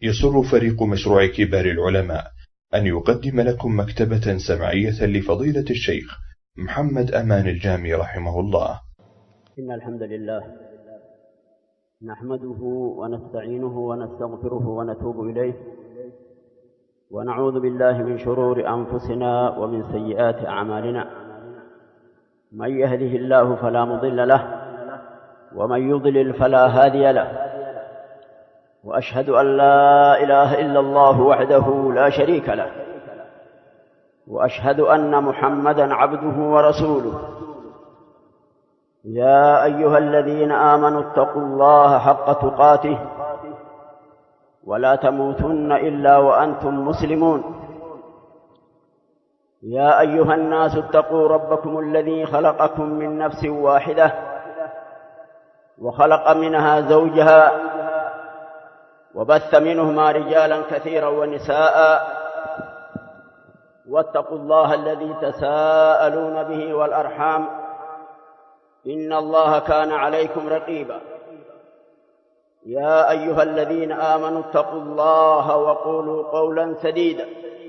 يسر فريق مشروع كبار العلماء أن يقدم لكم مكتبة سمعية لفضيلة الشيخ محمد أمان الجامي رحمه الله. إن الحمد لله نحمده ونستعينه ونستغفره ونتوب إليه، ونعوذ بالله من شرور أنفسنا ومن سيئات أعمالنا. من يهده الله فلا مضل له، ومن يضلل فلا هادي له، وأشهد أن لا إله إلا الله وحده لا شريك له، وأشهد أن محمدًا عبده ورسوله. يا أيها الذين آمنوا اتقوا الله حق تقاته ولا تموتن إلا وأنتم مسلمون. يا أيها الناس اتقوا ربكم الذي خلقكم من نفس واحدة وخلق منها زوجها وبث منهما رجالا كثيرا ونساء، واتقوا الله الذي تساءلون به والأرحام إن الله كان عليكم رقيبا. يا أيها الذين آمنوا اتقوا الله وقولوا قولا سديدا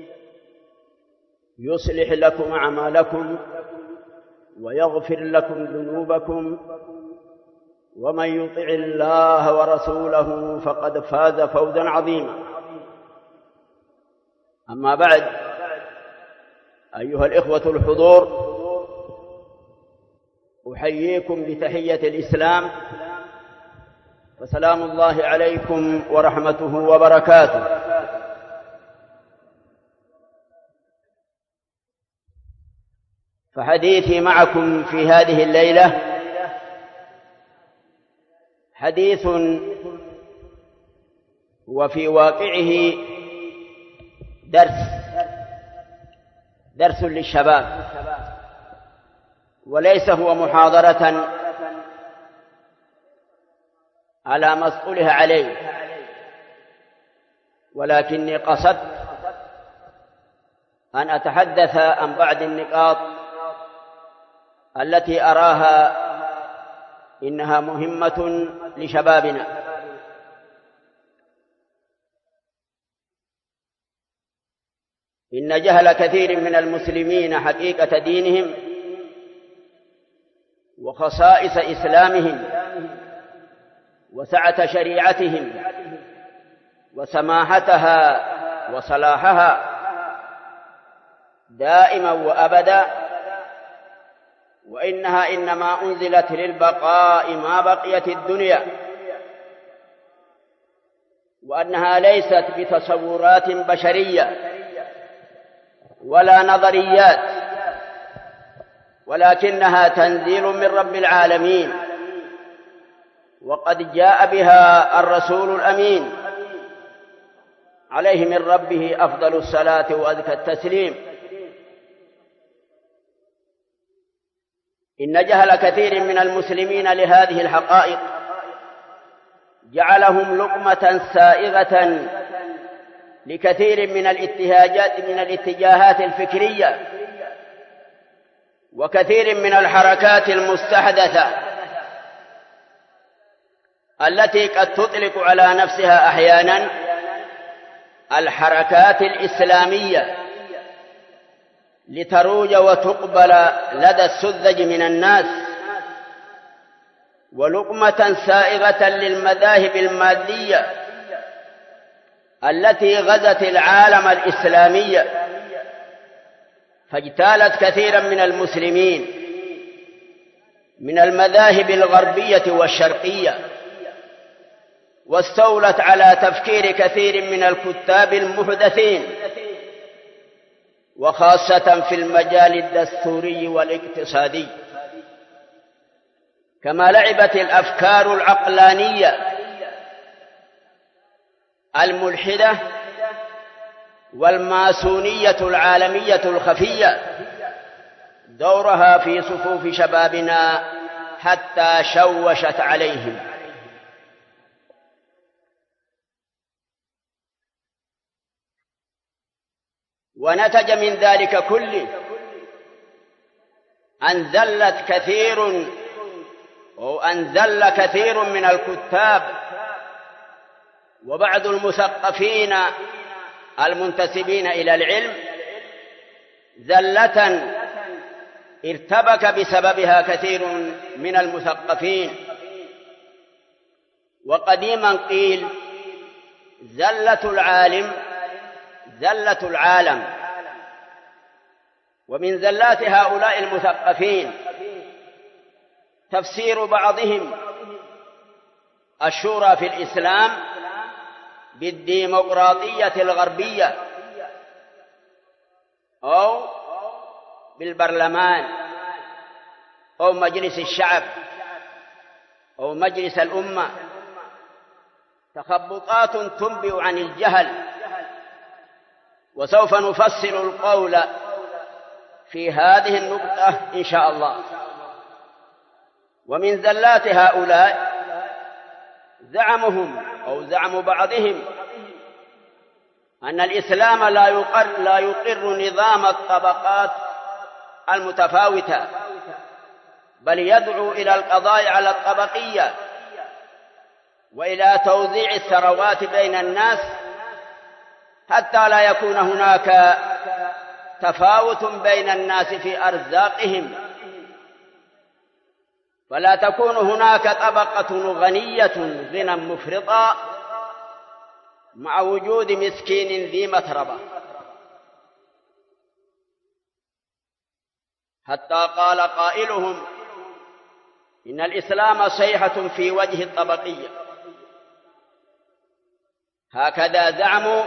يصلح لكم أعمالكم ويغفر لكم ذنوبكم، ومن يطع الله ورسوله فقد فاز فوزا عظيما. أما بعد، أيها الإخوة الحضور، أحييكم بتحية الإسلام، فسلام الله عليكم ورحمته وبركاته. فحديثي معكم في هذه الليلة حديث وفي واقعه درس للشباب، وليس هو محاضرة على ما اصطلح عليه، ولكني قصدت أن أتحدث عن بعض النقاط التي أراها إنها مهمة لشبابنا. إن جهل كثير من المسلمين حقيقة دينهم وخصائص إسلامهم وسعة شريعتهم وسماحتها وصلاحها دائما وأبدا، وإنها إنما أنزلت للبقاء ما بقيت الدنيا، وأنها ليست بتصورات بشرية ولا نظريات، ولكنها تنزيل من رب العالمين، وقد جاء بها الرسول الأمين عليه من ربه أفضل الصلاة وأزكى التسليم. إن جهل كثير من المسلمين لهذه الحقائق جعلهم لقمة سائغة لكثير من الاتجاهات الفكرية وكثير من الحركات المستحدثة التي قد تطلق على نفسها أحيانا الحركات الإسلامية لتروج وتقبل لدى السذج من الناس، ولقمة سائغة للمذاهب المادية التي غزت العالم الإسلامي، فاجتالت كثيرا من المسلمين من المذاهب الغربية والشرقية، واستولت على تفكير كثير من الكتاب المحدثين، وخاصة في المجال الدستوري والاقتصادي. كما لعبت الأفكار العقلانية الملحدة والماسونية العالمية الخفية دورها في صفوف شبابنا حتى شوشت عليهم. ونتج من ذلك كله أن زل كثير من الكتاب وبعض المثقفين المنتسبين إلى العلم زلة ارتبك بسببها كثير من المثقفين. وقديما قيل زلة العالم زلة العالم. ومن زلات هؤلاء المثقفين تفسير بعضهم الشورى في الإسلام بالديمقراطية الغربية أو بالبرلمان أو مجلس الشعب أو مجلس الأمة، تخبطات تنبئ عن الجهل. وسوف نفصل القول في هذه النقطة إن شاء الله. ومن زلات هؤلاء زعمهم أو زعم بعضهم أن الإسلام لا يقر نظام الطبقات المتفاوتة، بل يدعو إلى القضاء على الطبقية وإلى توزيع الثروات بين الناس حتى لا يكون هناك تفاوت بين الناس في أرزاقهم، فلا تكون هناك طبقة غنية غنى مفرطا مع وجود مسكين ذي متربة. حتى قال قائلهم إن الإسلام صيحة في وجه الطبقية. هكذا زعموا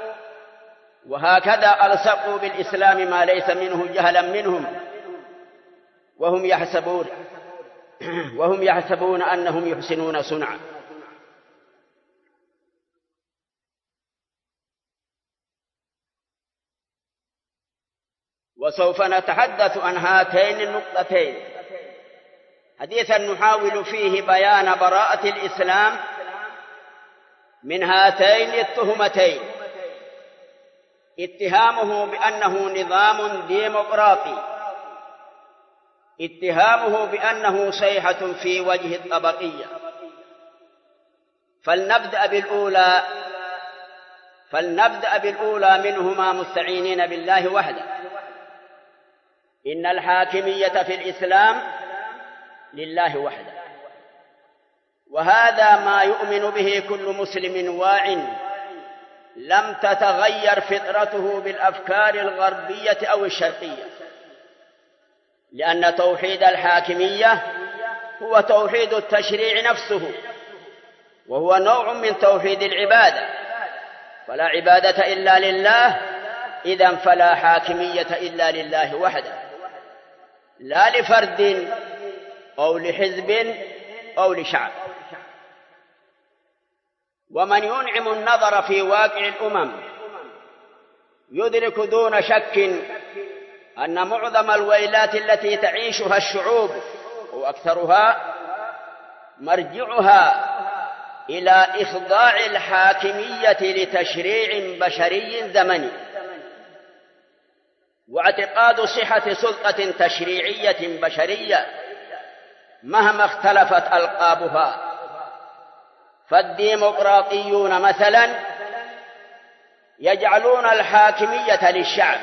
وهكذا ألصقوا بالإسلام ما ليس منه جهلا منهم، وهم يحسبون أنهم يحسنون صنعا. وسوف نتحدث عن هاتين النقطتين حديثا نحاول فيه بيان براءة الإسلام من هاتين التهمتين: اتهامه بأنه نظام ديمقراطي، اتهامه بأنه صيحة في وجه الطبقية. فلنبدأ بالأولى منهما مستعينين بالله وحده. إن الحاكمية في الإسلام لله وحده، وهذا ما يؤمن به كل مسلم واع لم تتغير فطرته بالأفكار الغربية أو الشرقية، لأن توحيد الحاكمية هو توحيد التشريع نفسه، وهو نوع من توحيد العبادة. فلا عبادة إلا لله، إذن فلا حاكمية إلا لله وحده، لا لفرد أو لحزب أو لشعب. ومن ينعم النظر في واقع الأمم يدرك دون شك أن معظم الويلات التي تعيشها الشعوب وأكثرها مرجعها إلى إخضاع الحاكمية لتشريع بشري زمني، واعتقاد صحة سلطة تشريعية بشرية مهما اختلفت ألقابها. فالديمقراطيون مثلا يجعلون الحاكمية للشعب،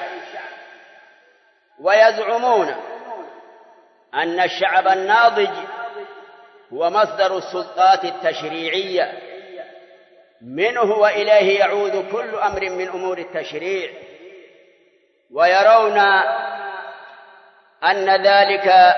ويزعمون أن الشعب الناضج هو مصدر السلطات التشريعية، منه وإليه يعود كل أمر من أمور التشريع، ويرون أن ذلك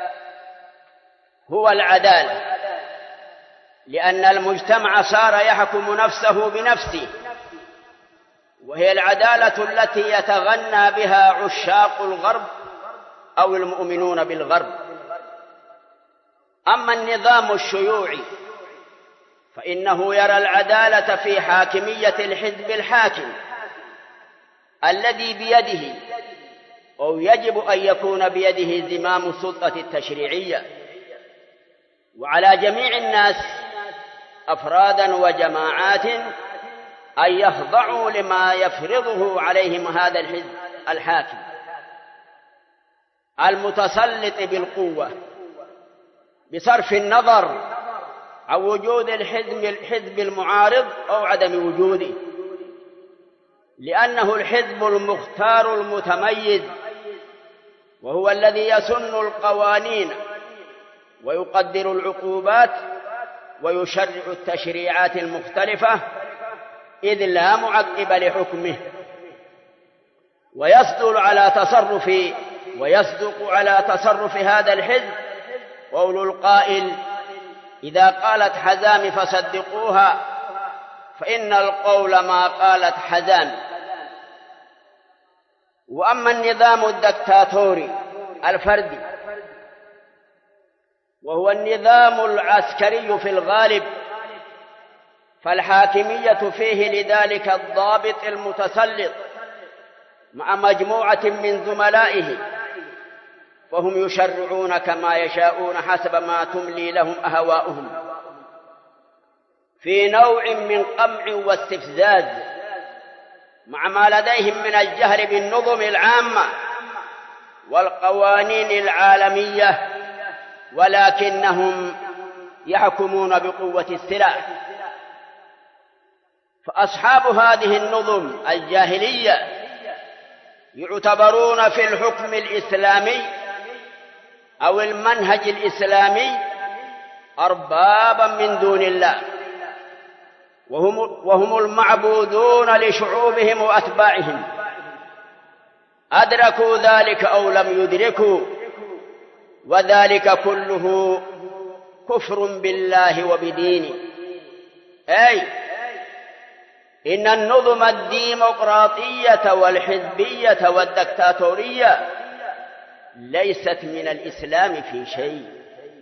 هو العدالة، لأن المجتمع صار يحكم نفسه بنفسه، وهي العدالة التي يتغنى بها عشاق الغرب أو المؤمنون بالغرب. أما النظام الشيوعي فإنه يرى العدالة في حاكمية الحزب الحاكم الذي بيده أو يجب أن يكون بيده زمام السلطة التشريعية، وعلى جميع الناس أفرادا وجماعات أن يخضعوا لما يفرضه عليهم هذا الحزب الحاكم المتسلط بالقوة، بصرف النظر عن وجود الحزب المعارض أو عدم وجوده، لأنه الحزب المختار المتميز، وهو الذي يسن القوانين ويقدر العقوبات ويشرع التشريعات المختلفة، إذ لا معقب لحكمه، ويصدق على تصرف هذا الحزب قول القائل: إذا قالت حزام فصدقوها، فإن القول ما قالت حزام. وأما النظام الدكتاتوري الفردي، وهو النظام العسكري في الغالب، فالحاكمية فيه لذلك الضابط المتسلط مع مجموعة من زملائه، فهم يشرعون كما يشاءون حسب ما تملي لهم أهواؤهم، في نوع من قمع واستفزاز، مع ما لديهم من الجهل بالنظم العامة والقوانين العالمية، ولكنهم يحكمون بقوة السلاح. فأصحاب هذه النظم الجاهلية يعتبرون في الحكم الإسلامي أو المنهج الإسلامي أربابا من دون الله، وهم المعبودون لشعوبهم وأتباعهم، أدركوا ذلك أو لم يدركوا، وذلك كله كفر بالله وبدينه. أي إن النظم الديمقراطية والحزبية والدكتاتورية ليست من الإسلام في شيء،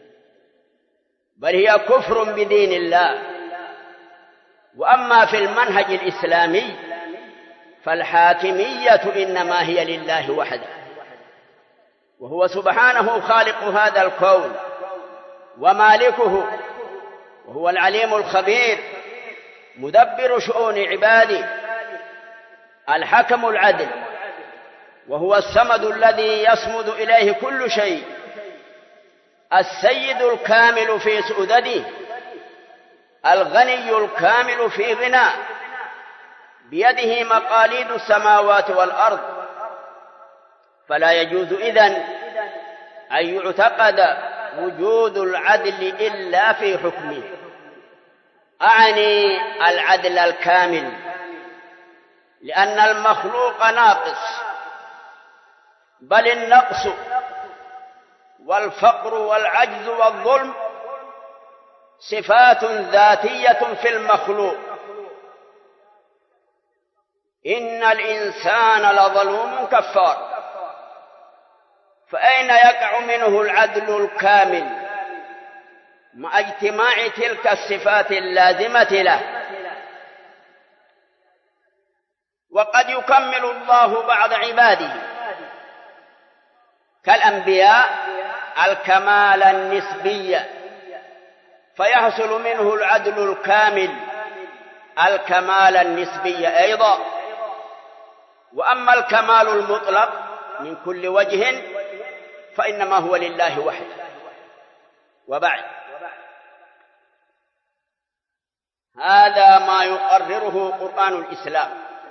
بل هي كفر بدين الله. وأما في المنهج الإسلامي فالحاكمية إنما هي لله وحده، وهو سبحانه خالق هذا الكون ومالكه، وهو العليم الخبير مدبر شؤون عباده، الحكم العدل، وهو الصمد الذي يصمد إليه كل شيء، السيد الكامل في سؤدده، الغني الكامل في غنى، بيده مقاليد السماوات والأرض. فلا يجوز إذن أن يعتقد وجود العدل إلا في حكمه، أعني العدل الكامل، لأن المخلوق ناقص، بل النقص والفقر والعجز والظلم صفات ذاتية في المخلوق. إن الإنسان لظلوم كفار، فأين يقع منه العدل الكامل مع اجتماع تلك الصفات اللازمة له؟ وقد يكمل الله بعض عباده كالأنبياء الكمال النسبي، فيحصل منه العدل الكامل الكمال النسبي أيضا. وأما الكمال المطلق من كل وجه فإنما هو لله وحده. وبعد، هذا ما يقرره قرآن الإسلام،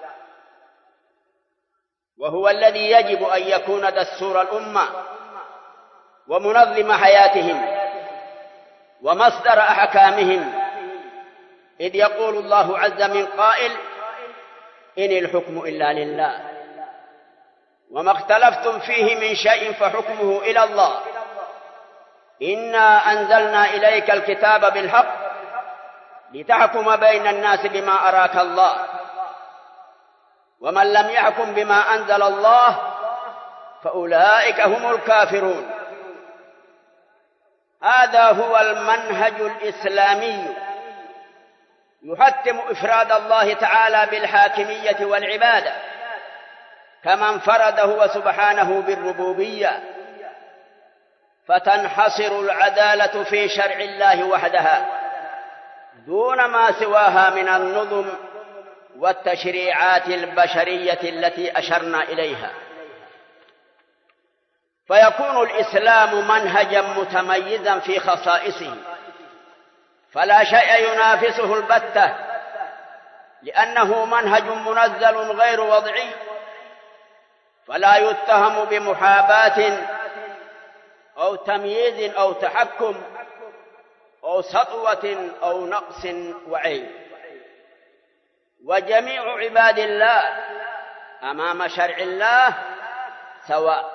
وهو الذي يجب أن يكون دستور الأمة ومنظم حياتهم ومصدر أحكامهم، إذ يقول الله عز من قائل: إن الحكم إلا لله، وما اختلفتم فيه من شيء فحكمه إلى الله، إنا أنزلنا إليك الكتاب بالحق لتحكم بين الناس بما أراك الله، ومن لم يحكم بما أنزل الله فأولئك هم الكافرون. هذا هو المنهج الإسلامي، يحتم إفراد الله تعالى بالحاكمية والعبادة كما انفرد هو سبحانه بالربوبية، فتنحصر العدالة في شرع الله وحدها دون ما سواها من النظم والتشريعات البشرية التي أشرنا إليها، فيكون الإسلام منهجا متميزا في خصائصه، فلا شيء ينافسه البتة، لأنه منهج منزل غير وضعي، فلا يتهم بمحاباة أو تمييز أو تحكم أو سطوة أو نقص وعيب. وجميع عباد الله أمام شرع الله سواء.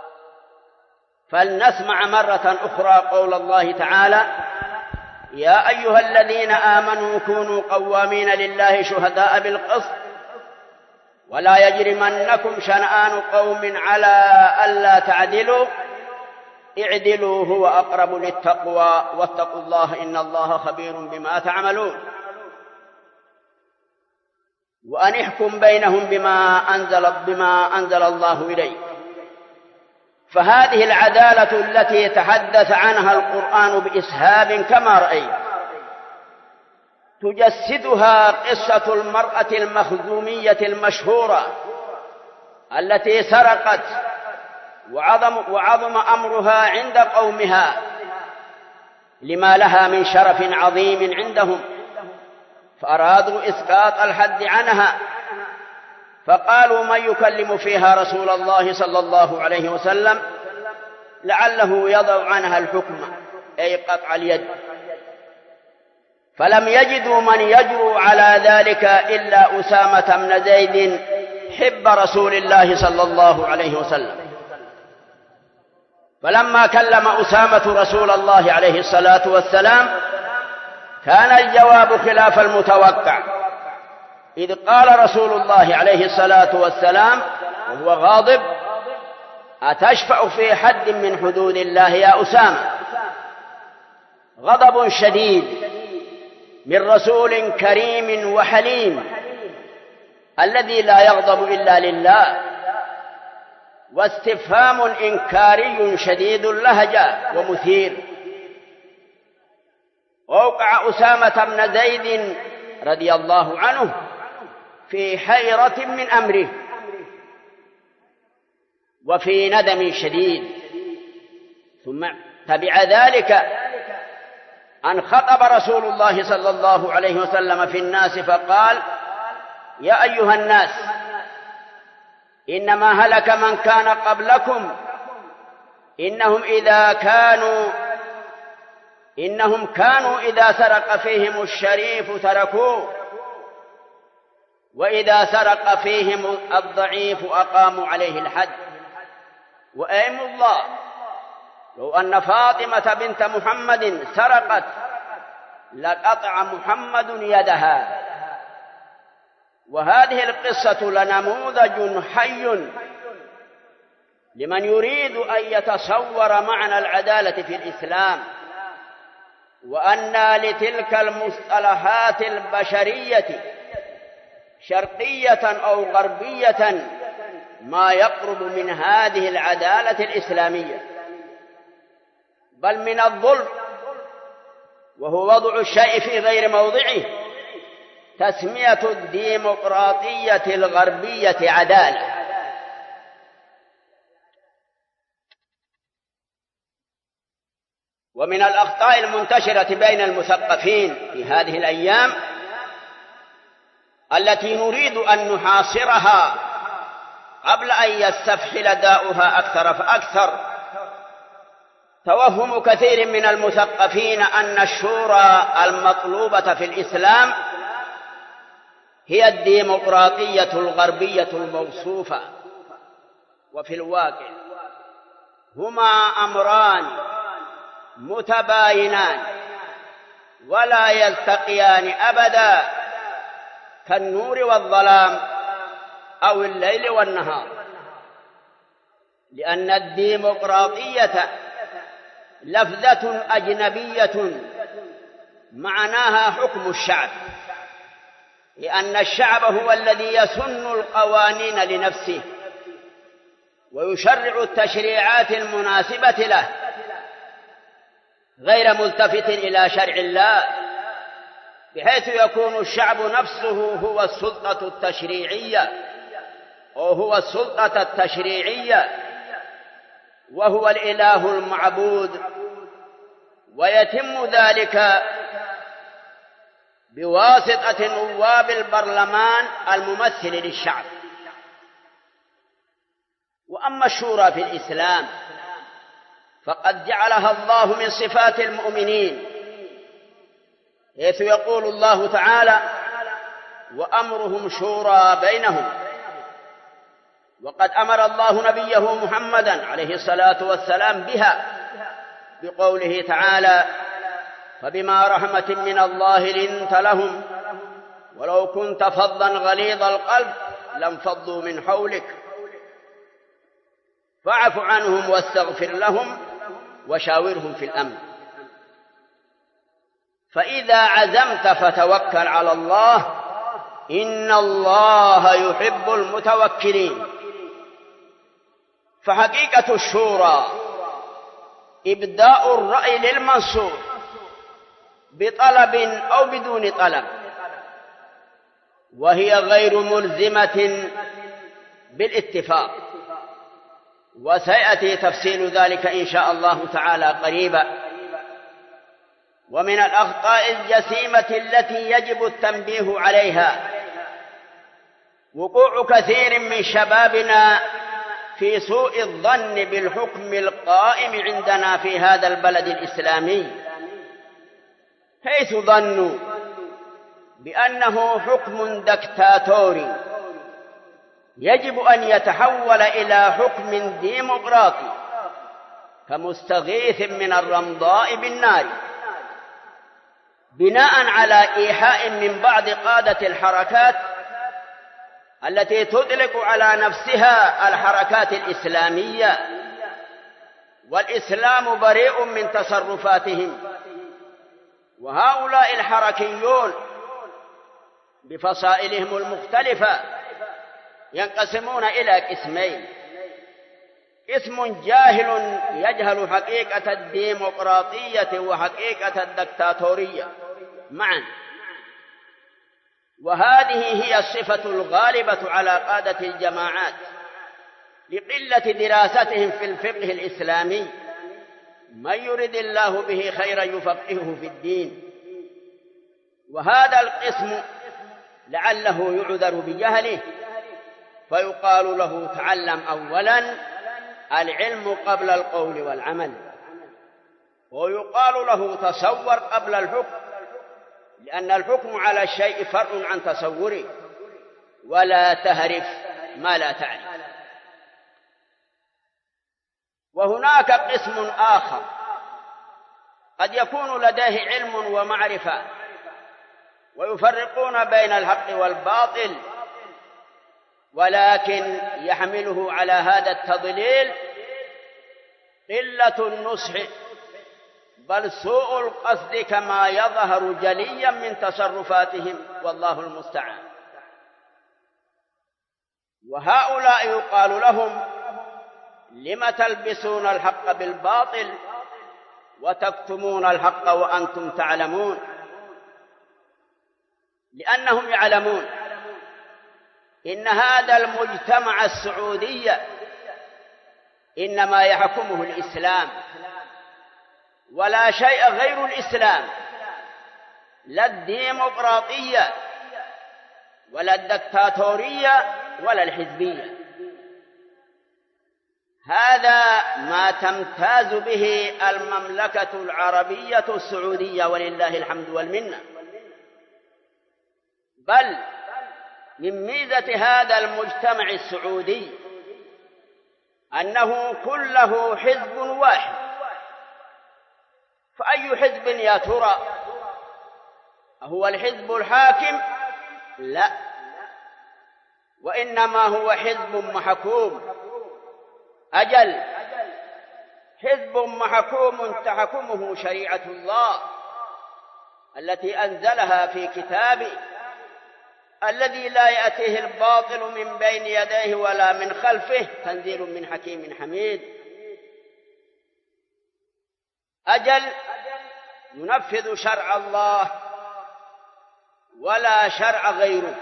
فلنسمع مرة أخرى قول الله تعالى: يا أيها الذين آمنوا كونوا قوامين لله شهداء بالقسط ولا يجرمنكم شنآن قوم على ألا تعدلوا اعدلوا هو أقرب للتقوى واتقوا الله إن الله خبير بما تعملون. وأن احكم بينهم بما أنزل الله إليك. فهذه العدالة التي تحدث عنها القرآن بإسهاب كما رأيت تجسدها قصة المرأة المخزومية المشهورة التي سرقت وعظم أمرها عند قومها لما لها من شرف عظيم عندهم، فأرادوا إسقاط الحد عنها، فقالوا: من يكلم فيها رسول الله صلى الله عليه وسلم لعله يضع عنها الحكم، أي قطع اليد. فلم يجدوا من يجرؤ على ذلك إلا أسامة بن زيد حب رسول الله صلى الله عليه وسلم. فلما كلم أسامة رسول الله عليه الصلاة والسلام كان الجواب خلاف المتوقع، إذ قال رسول الله عليه الصلاة والسلام وهو غاضب: أتشفع في حد من حدود الله يا أسامة؟ غضب شديد من رسول كريم وحليم الذي لا يغضب إلا لله، واستفهام إنكاري شديد اللهجة ومثير. ووقع أسامة بن زيد رضي الله عنه في حيرة من أمره وفي ندم شديد. ثم تبع ذلك أن خطب رسول الله صلى الله عليه وسلم في الناس فقال: يا أيها الناس، إنما هلك من كان قبلكم إنهم كانوا إذا سرق فيهم الشريف تركوه، وإذا سرق فيهم الضعيف أقاموا عليه الحد. وأيم الله لو أن فاطمة بنت محمد سرقت لقطع محمد يدها. وهذه القصة لنموذج حي لمن يريد أن يتصور معنى العدالة في الإسلام، وأن لتلك المصطلحات البشرية شرقية أو غربية ما يقرب من هذه العدالة الإسلامية، بل من الظلم، وهو وضع الشيء في غير موضعه، تسمية الديمقراطية الغربية عدالة. ومن الأخطاء المنتشرة بين المثقفين في هذه الأيام التي نريد أن نحاصرها قبل أن يستفحل داؤها أكثر فأكثر توهم كثير من المثقفين أن الشورى المطلوبة في الإسلام هي الديمقراطية الغربية الموصوفة. وفي الواقع هما أمران متباينان ولا يلتقيان أبدا، كالنور والظلام أو الليل والنهار، لأن الديمقراطية لفظة أجنبية معناها حكم الشعب، لأن الشعب هو الذي يسن القوانين لنفسه ويشرع التشريعات المناسبة له غير ملتفت إلى شرع الله، بحيث يكون الشعب نفسه هو السلطة التشريعية أو هو السلطة التشريعية، وهو الإله المعبود. ويتم ذلك بواسطة نواب البرلمان الممثل للشعب. وأما الشورى في الإسلام فقد جعلها الله من صفات المؤمنين، حيث يقول الله تعالى: وأمرهم شورى بينهم. وقد أمر الله نبيه محمدا عليه الصلاة والسلام بها بقوله تعالى: فبما رحمة من الله لنت لهم ولو كنت فظا غليظ القلب لانفضوا من حولك فاعف عنهم واستغفر لهم وشاورهم في الأمر. فإذا عزمت فتوكل على الله إن الله يحب المتوكلين. فحقيقة الشورى إبداء الرأي للمنصور بطلب أو بدون طلب، وهي غير ملزمة بالاتفاق، وسيأتي تفصيل ذلك إن شاء الله تعالى قريبا. ومن الأخطاء الجسيمة التي يجب التنبيه عليها وقوع كثير من شبابنا في سوء الظن بالحكم القائم عندنا في هذا البلد الإسلامي، حيث ظنوا بأنه حكم دكتاتوري يجب أن يتحول إلى حكم ديمقراطي كمستغيث من الرمضاء بالنار، بناء على إيحاء من بعض قادة الحركات التي تطلق على نفسها الحركات الإسلامية، والإسلام بريء من تصرفاتهم. وهؤلاء الحركيون بفصائلهم المختلفة ينقسمون إلى قسمين: قسم جاهل يجهل حقيقة الديمقراطية وحقيقة الدكتاتورية معا، وهذه هي الصفة الغالبة على قادة الجماعات لقلة دراستهم في الفقه الإسلامي. من يرد الله به خيرا يفقهه في الدين. وهذا القسم لعله يعذر بجهله فيقال له: تعلم أولا العلم قبل القول والعمل، ويقال له: تصور قبل الحكم، لأن الحكم على الشيء فرع عن تصوره، ولا تهرف ما لا تعرف. وهناك قسم آخر قد يكون لديه علم ومعرفة ويفرقون بين الحق والباطل، ولكن يحمله على هذا التضليل قلة النصح بل سوء القصد كما يظهر جليا من تصرفاتهم، والله المستعان. وهؤلاء يقال لهم: لم تلبسون الحق بالباطل وتكتمون الحق وأنتم تعلمون؟ لأنهم يعلمون إن هذا المجتمع السعودي إنما يحكمه الإسلام ولا شيء غير الإسلام، لا الديمقراطية ولا الدكتاتورية ولا الحزبية. هذا ما تمتاز به المملكة العربية السعودية ولله الحمد والمنة. بل من ميزة هذا المجتمع السعودي أنه كله حزب واحد. فأي حزب يا ترى؟ هو الحزب الحاكم؟ لا، وإنما هو حزب محكوم. أجل، حزب محكوم تحكمه شريعة الله التي أنزلها في كتابه الذي لا يأتيه الباطل من بين يديه ولا من خلفه، تنزيل من حكيم حميد. أجل، ينفذ شرع الله ولا شرع غيره.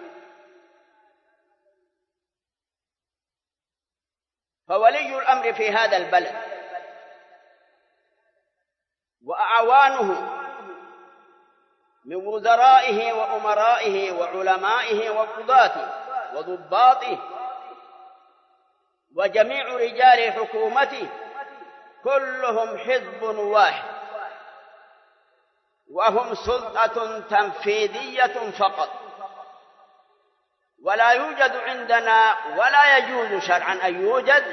فولي الأمر في هذا البلد وأعوانه من وزرائه وأمرائه وعلمائه وقضاته وضباطه وجميع رجال حكومته كلهم حزب واحد، وهم سلطة تنفيذية فقط، ولا يوجد عندنا ولا يجوز شرعا أن يوجد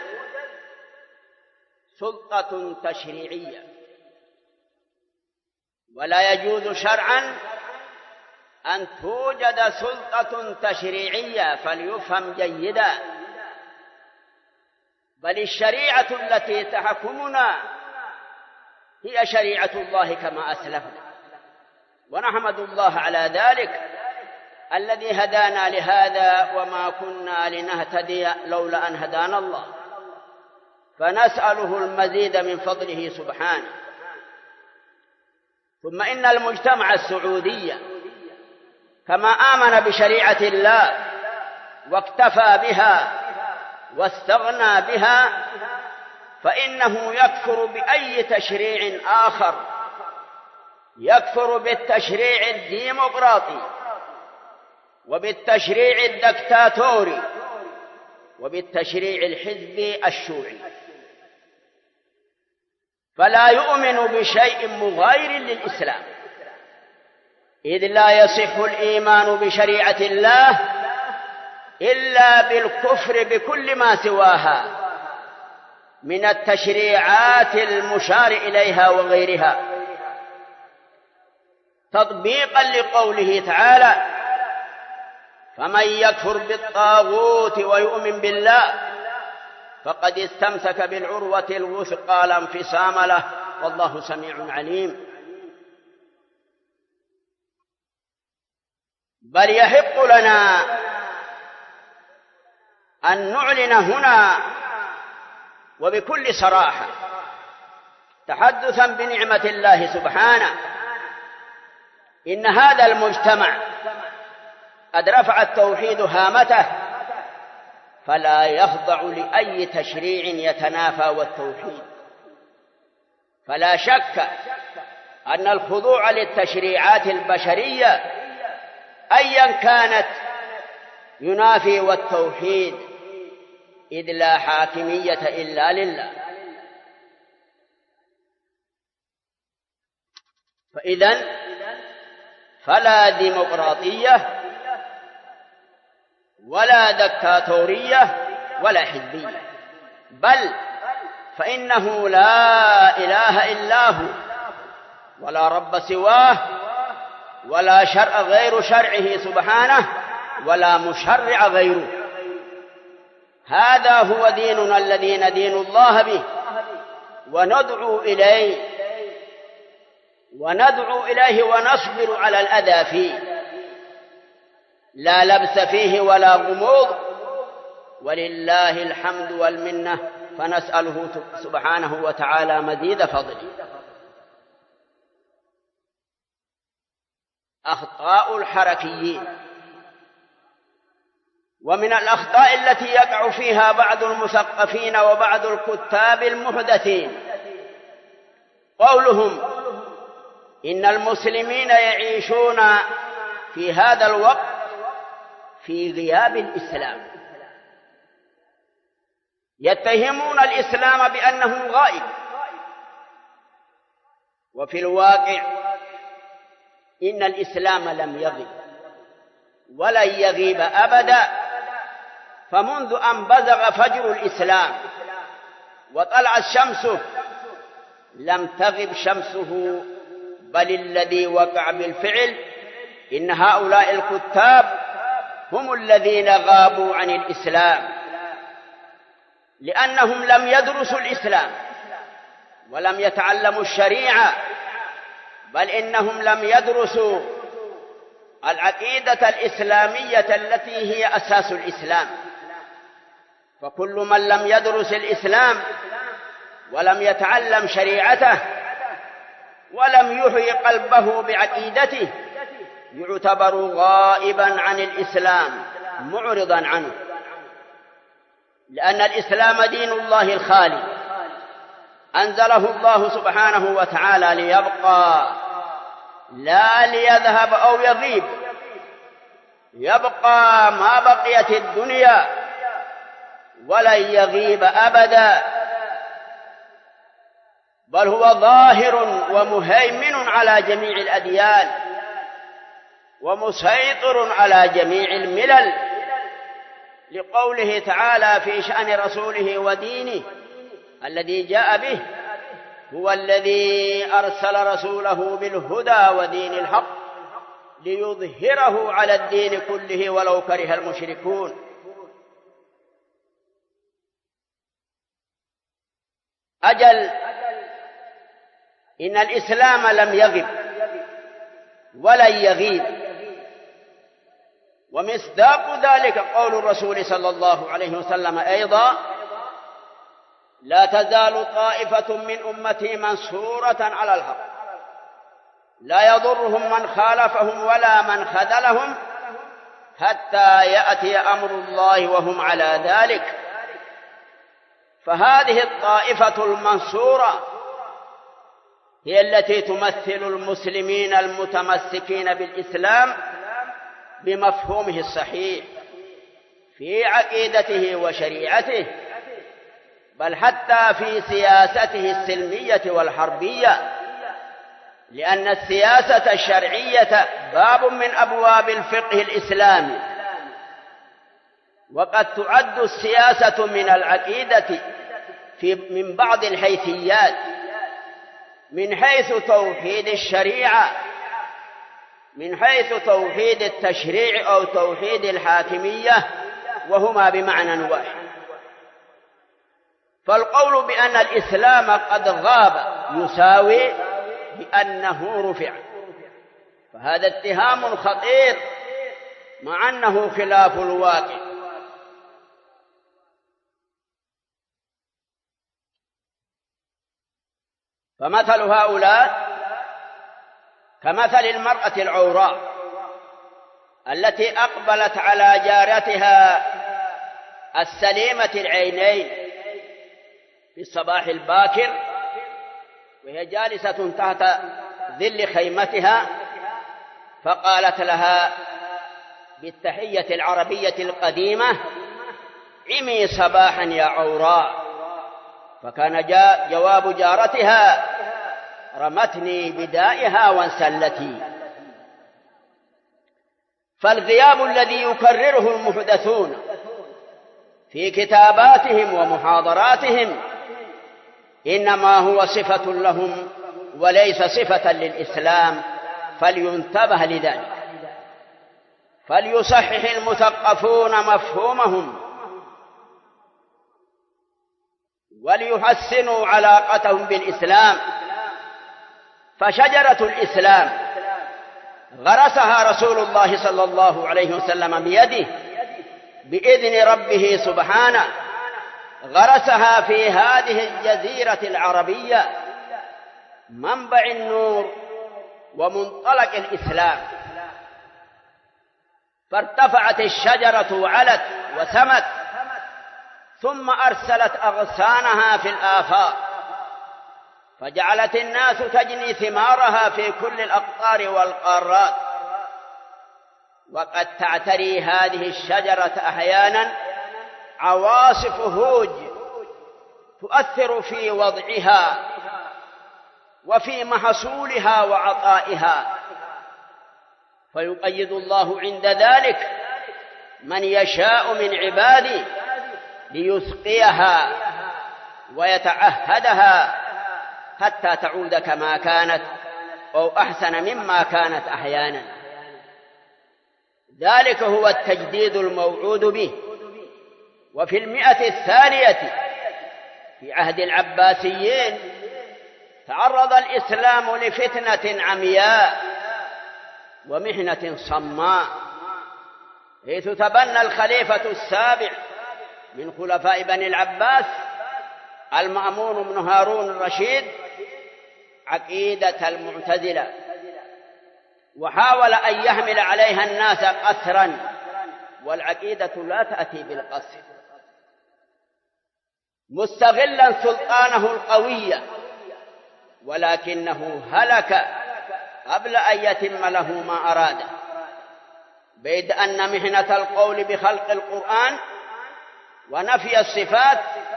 سلطة تشريعية، ولا يجوز شرعا أن توجد سلطة تشريعية، فليفهم جيدا. بل الشريعة التي تحكمنا هي شريعة الله كما أسلفنا، ونحمد الله على ذلك الذي هدانا لهذا، وما كنا لنهتدي لولا أن هدانا الله، فنسأله المزيد من فضله سبحانه. ثم إن المجتمع السعودي كما آمن بشريعة الله واكتفى بها واستغنى بها، فإنه يكفر بأي تشريع آخر، يكفر بالتشريع الديمقراطي وبالتشريع الدكتاتوري وبالتشريع الحزبي الشيوعي، فلا يؤمن بشيء مغاير للإسلام، إذ لا يصح الإيمان بشريعة الله إلا بالكفر بكل ما سواها من التشريعات المشار إليها وغيرها، تطبيقا لقوله تعالى: فمن يكفر بالطاغوت ويؤمن بالله فقد استمسك بالعروة الوثقى لا انفصام له والله سميع عليم. بل يحق لنا أن نعلن هنا وبكل صراحة تحدثا بنعمة الله سبحانه إن هذا المجتمع قد رفع التوحيد هامته، فلا يخضع لأي تشريع يتنافى والتوحيد. فلا شك أن الخضوع للتشريعات البشرية أيا كانت ينافي والتوحيد، إذ لا حاكمية إلا لله. فإذن فلا ديمقراطية ولا دكتاتورية ولا حزبية، بل فإنه لا إله إلا هو ولا رب سواه ولا شرع غير شرعه سبحانه ولا مشرع غيره. هذا هو ديننا الذي ندين الله به وندعو إليه ونصبر على الأذى فيه، لا لبس فيه ولا غموض، ولله الحمد والمنة، فنسأله سبحانه وتعالى مزيد فضله. أخطاء الحركيين. ومن الأخطاء التي يقع فيها بعض المثقفين وبعض الكتاب المحدثين قولهم إن المسلمين يعيشون في هذا الوقت في غياب الإسلام، يتهمون الإسلام بأنه غائب، وفي الواقع إن الإسلام لم يغب ولن يغيب أبدا، فمنذ أن بزغ فجر الإسلام وطلعت شمسه لم تغب شمسه، بل الذي وقع بالفعل إن هؤلاء الكتاب هم الذين غابوا عن الإسلام، لأنهم لم يدرسوا الإسلام ولم يتعلموا الشريعة، بل إنهم لم يدرسوا العقيدة الإسلامية التي هي أساس الإسلام. فكل من لم يدرس الإسلام ولم يتعلم شريعته ولم يحيي قلبه بعقيدته يعتبر غائبا عن الإسلام، معرضا عنه، لأن الإسلام دين الله الخالي، أنزله الله سبحانه وتعالى ليبقى، لا ليذهب أو يغيب، يبقى ما بقيت الدنيا ولن يغيب أبدا، بل هو ظاهر ومهيمن على جميع الأديان ومسيطر على جميع الملل، لقوله تعالى في شأن رسوله ودينه الذي جاء به: هو الذي أرسل رسوله بالهدى ودين الحق ليظهره على الدين كله ولو كره المشركون. أجل إن الإسلام لم يغب ولن يغيب، ومصداق ذلك قول الرسول صلى الله عليه وسلم أيضا: لا تزال طائفة من أمتي منصورة على الحق لا يضرهم من خالفهم ولا من خذلهم حتى يأتي أمر الله وهم على ذلك. فهذه الطائفة المنصورة هي التي تمثل المسلمين المتمسكين بالإسلام بمفهومه الصحيح في عقيدته وشريعته، بل حتى في سياسته السلمية والحربية، لأن السياسة الشرعية باب من أبواب الفقه الإسلامي، وقد تعد السياسة من العقيدة من بعض الحيثيات، من حيث توحيد الشريعة، من حيث توحيد التشريع أو توحيد الحاكمية، وهما بمعنى واحد. فالقول بأن الإسلام قد غاب يساوي بأنه رفع، فهذا اتهام خطير مع أنه خلاف الواقع. فمثل هؤلاء كمثل المرأة العوراء التي أقبلت على جارتها السليمة العينين في الصباح الباكر وهي جالسة تحت ظل خيمتها، فقالت لها بالتحية العربية القديمة: عمي صباحا يا عوراء. فكان جواب جارتها: رمتني بدائها وانسلتي. فالغياب الذي يكرره المحدثون في كتاباتهم ومحاضراتهم إنما هو صفة لهم وليس صفة للإسلام، فلينتبه لذلك، فليصحح المثقفون مفهومهم وليحسنوا علاقتهم بالإسلام. فشجرة الإسلام غرسها رسول الله صلى الله عليه وسلم بيده بإذن ربه سبحانه، غرسها في هذه الجزيرة العربية منبع النور ومنطلق الإسلام، فارتفعت الشجرة وعلت وسمت، ثم أرسلت أغصانها في الآفاق، فجعلت الناس تجني ثمارها في كل الأقطار والقارات. وقد تعتري هذه الشجرة أحيانا عواصف هوج تؤثر في وضعها وفي محصولها وعطائها، فيقيد الله عند ذلك من يشاء من عباده ليسقيها ويتعهدها حتى تعود كما كانت أو أحسن مما كانت أحيانا. ذلك هو التجديد الموعود به. وفي 100 الثانية في عهد العباسيين تعرض الإسلام لفتنة عمياء ومحنة صماء، حيث تبنى الخليفة السابع من خلفاء بني العباس المأمون بن هارون الرشيد عقيدة المعتزلة، وحاول أن يحمل عليها الناس قسرا، والعقيدة لا تأتي بالقسر، مستغلا سلطانه القوي، ولكنه هلك قبل أن يتم له ما أراده، بيد أن محنة القول بخلق القرآن ونفي الصفات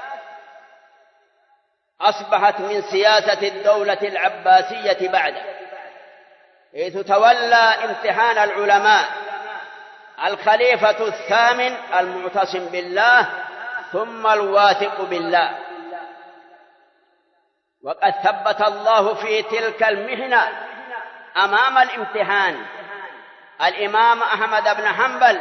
أصبحت من سياسة الدولة العباسية بعده، حيث تولى امتحان العلماء الخليفة الثامن المعتصم بالله ثم الواثق بالله. وقد ثبت الله في تلك المحنة أمام الامتحان الإمام أحمد بن حنبل،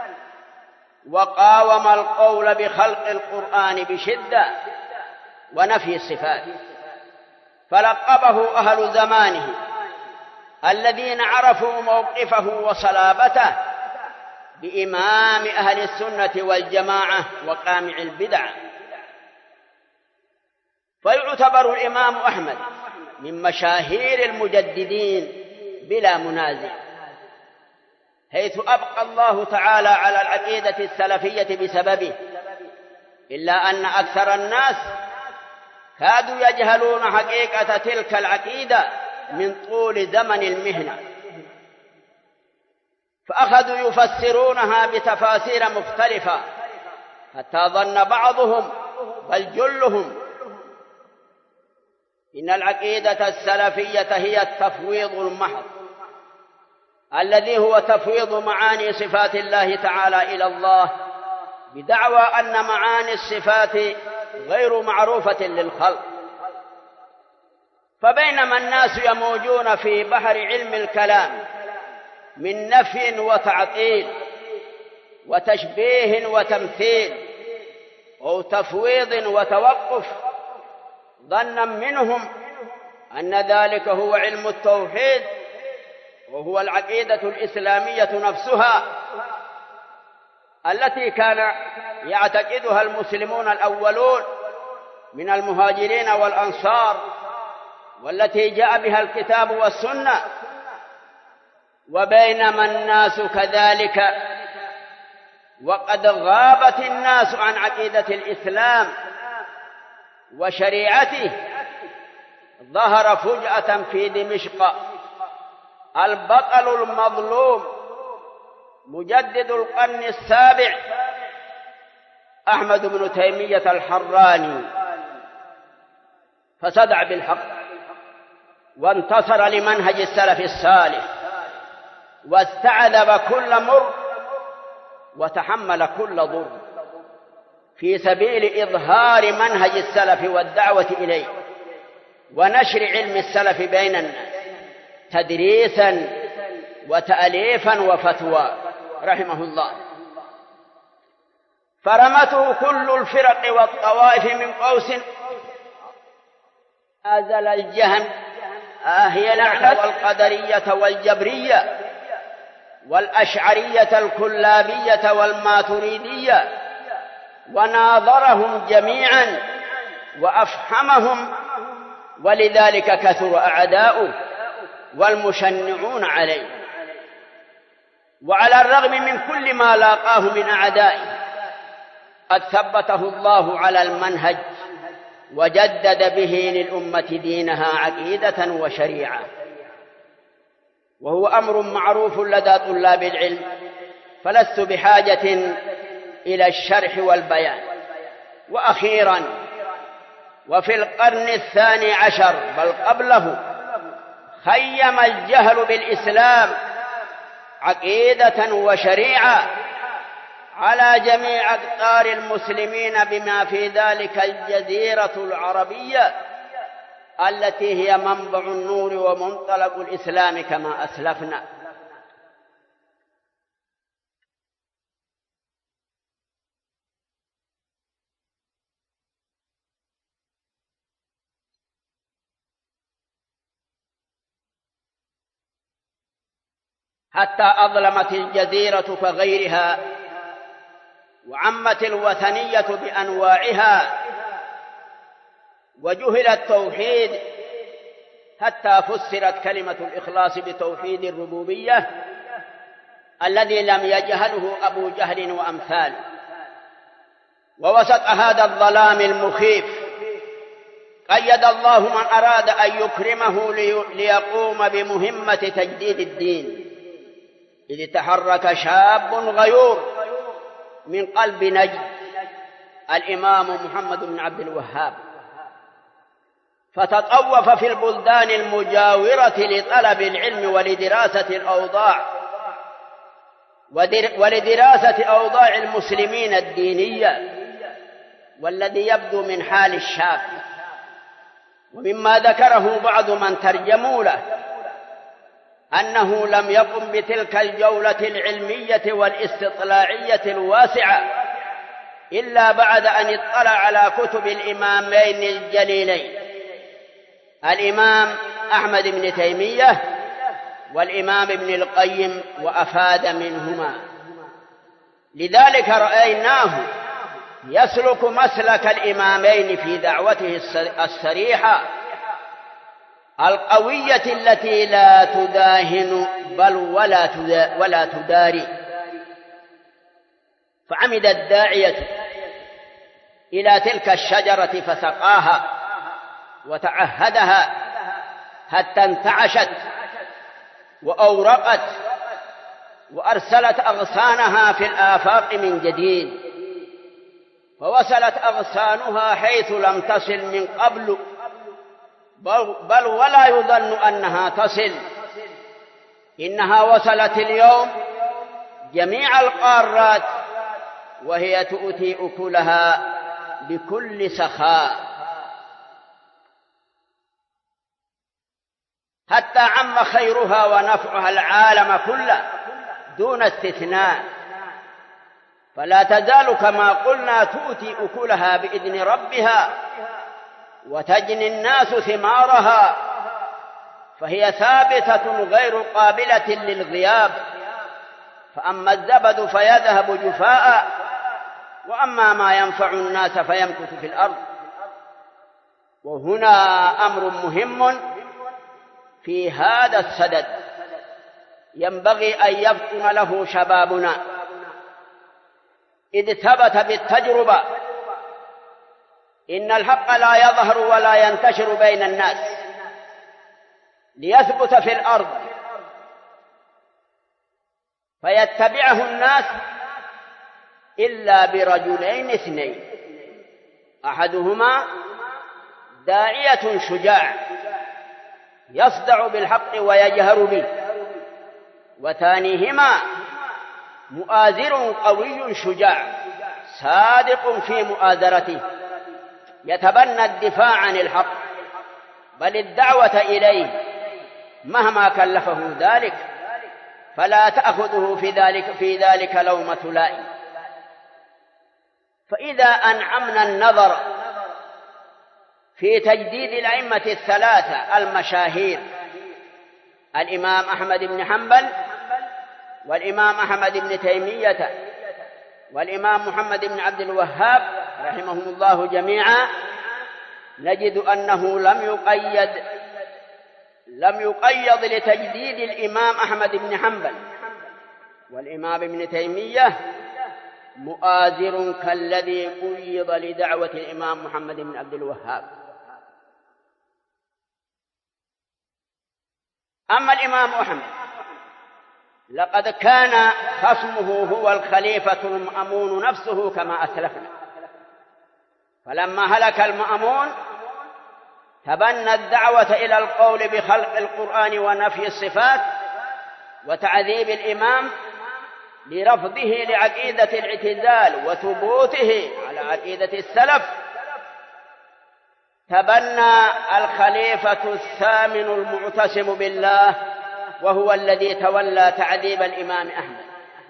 وقاوم القول بخلق القرآن بشدة ونفي الصفات، فلقبه أهل زمانه الذين عرفوا موقفه وصلابته بإمام أهل السنة والجماعة وقامع البدع. فيعتبر الإمام أحمد من مشاهير المجددين بلا منازع، حيث أبقى الله تعالى على العقيدة السلفية بسببه، إلا أن أكثر الناس كادوا يجهلون حقيقة تلك العقيدة من طول زمن المهنة، فأخذوا يفسرونها بتفاسير مختلفة، حتى ظن بعضهم بل جلهم إن العقيدة السلفية هي التفويض المحض، الذي هو تفويض معاني صفات الله تعالى إلى الله، بدعوى أن معاني الصفات غير معروفة للخلق. فبينما الناس يموجون في بحر علم الكلام من نفي وتعطيل وتشبيه وتمثيل أو تفويض وتوقف، ظنا منهم أن ذلك هو علم التوحيد وهو العقيدة الإسلامية نفسها التي كان يعتقدها المسلمون الأولون من المهاجرين والأنصار، والتي جاء بها الكتاب والسنة. وبينما الناس كذلك وقد غابت الناس عن عقيدة الإسلام وشريعته، ظهر فجأة في دمشق البطل المظلوم مجدد القرن السابع أحمد بن تيمية الحراني، فصدع بالحق وانتصر لمنهج السلف الصالح، واستعذب كل مر وتحمل كل ضر في سبيل إظهار منهج السلف والدعوة إليه ونشر علم السلف بين الناس تدريسا وتأليفا وفتوى رحمه الله. فرمته كل الفرق والطوائف من قوس أزل الجهم، هي لعنة والقدرية والجبرية والأشعرية الكلابية والماتريدية، وناظرهم جميعا وأفحمهم، ولذلك كثر أعداؤه والمشنعون عليه. وعلى الرغم من كل ما لاقاه من أعدائه قد ثبته الله على المنهج وجدد به للأمة دينها عقيدة وشريعة، وهو أمر معروف لدى طلاب العلم، فلست بحاجة إلى الشرح والبيان. وأخيرا، وفي القرن الثاني عشر بل قبله، خيم الجهل بالإسلام عقيدة وشريعة على جميع أقطار المسلمين، بما في ذلك الجزيرة العربية التي هي منبع النور ومنطلق الإسلام كما أسلفنا. حتى أظلمت الجزيرة كغيرها، وعمت الوثنية بأنواعها، وجهل التوحيد، حتى فسرت كلمة الإخلاص بتوحيد الربوبية الذي لم يجهله أبو جهل وأمثاله. ووسط هذا الظلام المخيف قيد الله من أراد أن يكرمه ليقوم بمهمة تجديد الدين، إذ تحرك شاب غيور من قلب نجد الإمام محمد بن عبد الوهاب، فتطوف في البلدان المجاورة لطلب العلم ولدراسة أوضاع المسلمين الدينية، والذي يبدو من حال الشاب ومما ذكره بعض من ترجموا له أنه لم يقم بتلك الجولة العلمية والاستطلاعية الواسعة إلا بعد أن اطلع على كتب الإمامين الجليلين الإمام أحمد بن تيمية والإمام ابن القيم وأفاد منهما. لذلك رأيناه يسلك مسلك الإمامين في دعوته الصريحة القوية التي لا تداهن بل ولا تداري. فعمد الداعية إلى تلك الشجرة فسقاها وتعهدها حتى انتعشت وأورقت وأرسلت أغصانها في الآفاق من جديد، فوصلت أغصانها حيث لم تصل من قبل، بل ولا يظن أنها تصل. إنها وصلت اليوم جميع القارات وهي تؤتي أكلها بكل سخاء، حتى عم خيرها ونفعها العالم كله دون استثناء، فلا تزال كما قلنا تؤتي أكلها بإذن ربها وتجني الناس ثمارها، فهي ثابتة غير قابلة للغياب. فأما الزبد فيذهب جفاء، وأما ما ينفع الناس فيمكث في الأرض. وهنا أمر مهم في هذا السدد ينبغي أن يفطن له شبابنا، إذ ثبت بالتجربة إن الحق لا يظهر ولا ينتشر بين الناس ليثبت في الأرض فيتبعه الناس إلا برجلين اثنين: أحدهما داعية شجاع يصدع بالحق ويجهر به، وثانيهما مؤازر قوي شجاع صادق في مؤازرته يتبنى الدفاع عن الحق بل الدعوة إليه مهما كلفه ذلك، فلا تأخذه في ذلك لومة لائم. فإذا أنعمنا النظر في تجديد الأئمة الثلاثة المشاهير الإمام أحمد بن حنبل والإمام أحمد بن تيمية والإمام محمد بن عبد الوهاب رحمهم الله جميعا، نجد أنه لم يقيد لتجديد الإمام أحمد بن حنبل والإمام ابن تيمية مؤازر كالذي قيض لدعوة الإمام محمد بن عبد الوهاب. أما الإمام أحمد لقد كان خصمه هو الخليفة المأمون نفسه كما أسلفنا، فلما هلك المأمون تبنى الدعوة إلى القول بخلق القرآن ونفي الصفات وتعذيب الإمام لرفضه لعقيدة الاعتزال وثبوته على عقيدة السلف. تبنى الخليفة الثامن المعتصم بالله وهو الذي تولى تعذيب الإمام أحمد،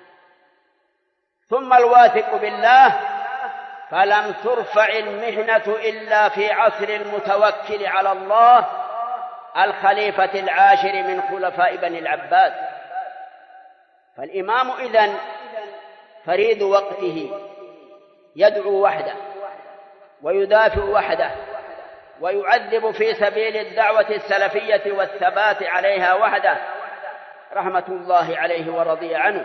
ثم الواثق بالله، فلم ترفع المحنة إلا في عصر المتوكل على الله الخليفة العاشر من خلفاء بني العباس. فالإمام إذن فريد وقته، يدعو وحده ويدافع وحده ويعذب في سبيل الدعوة السلفية والثبات عليها وحده رحمة الله عليه ورضي عنه،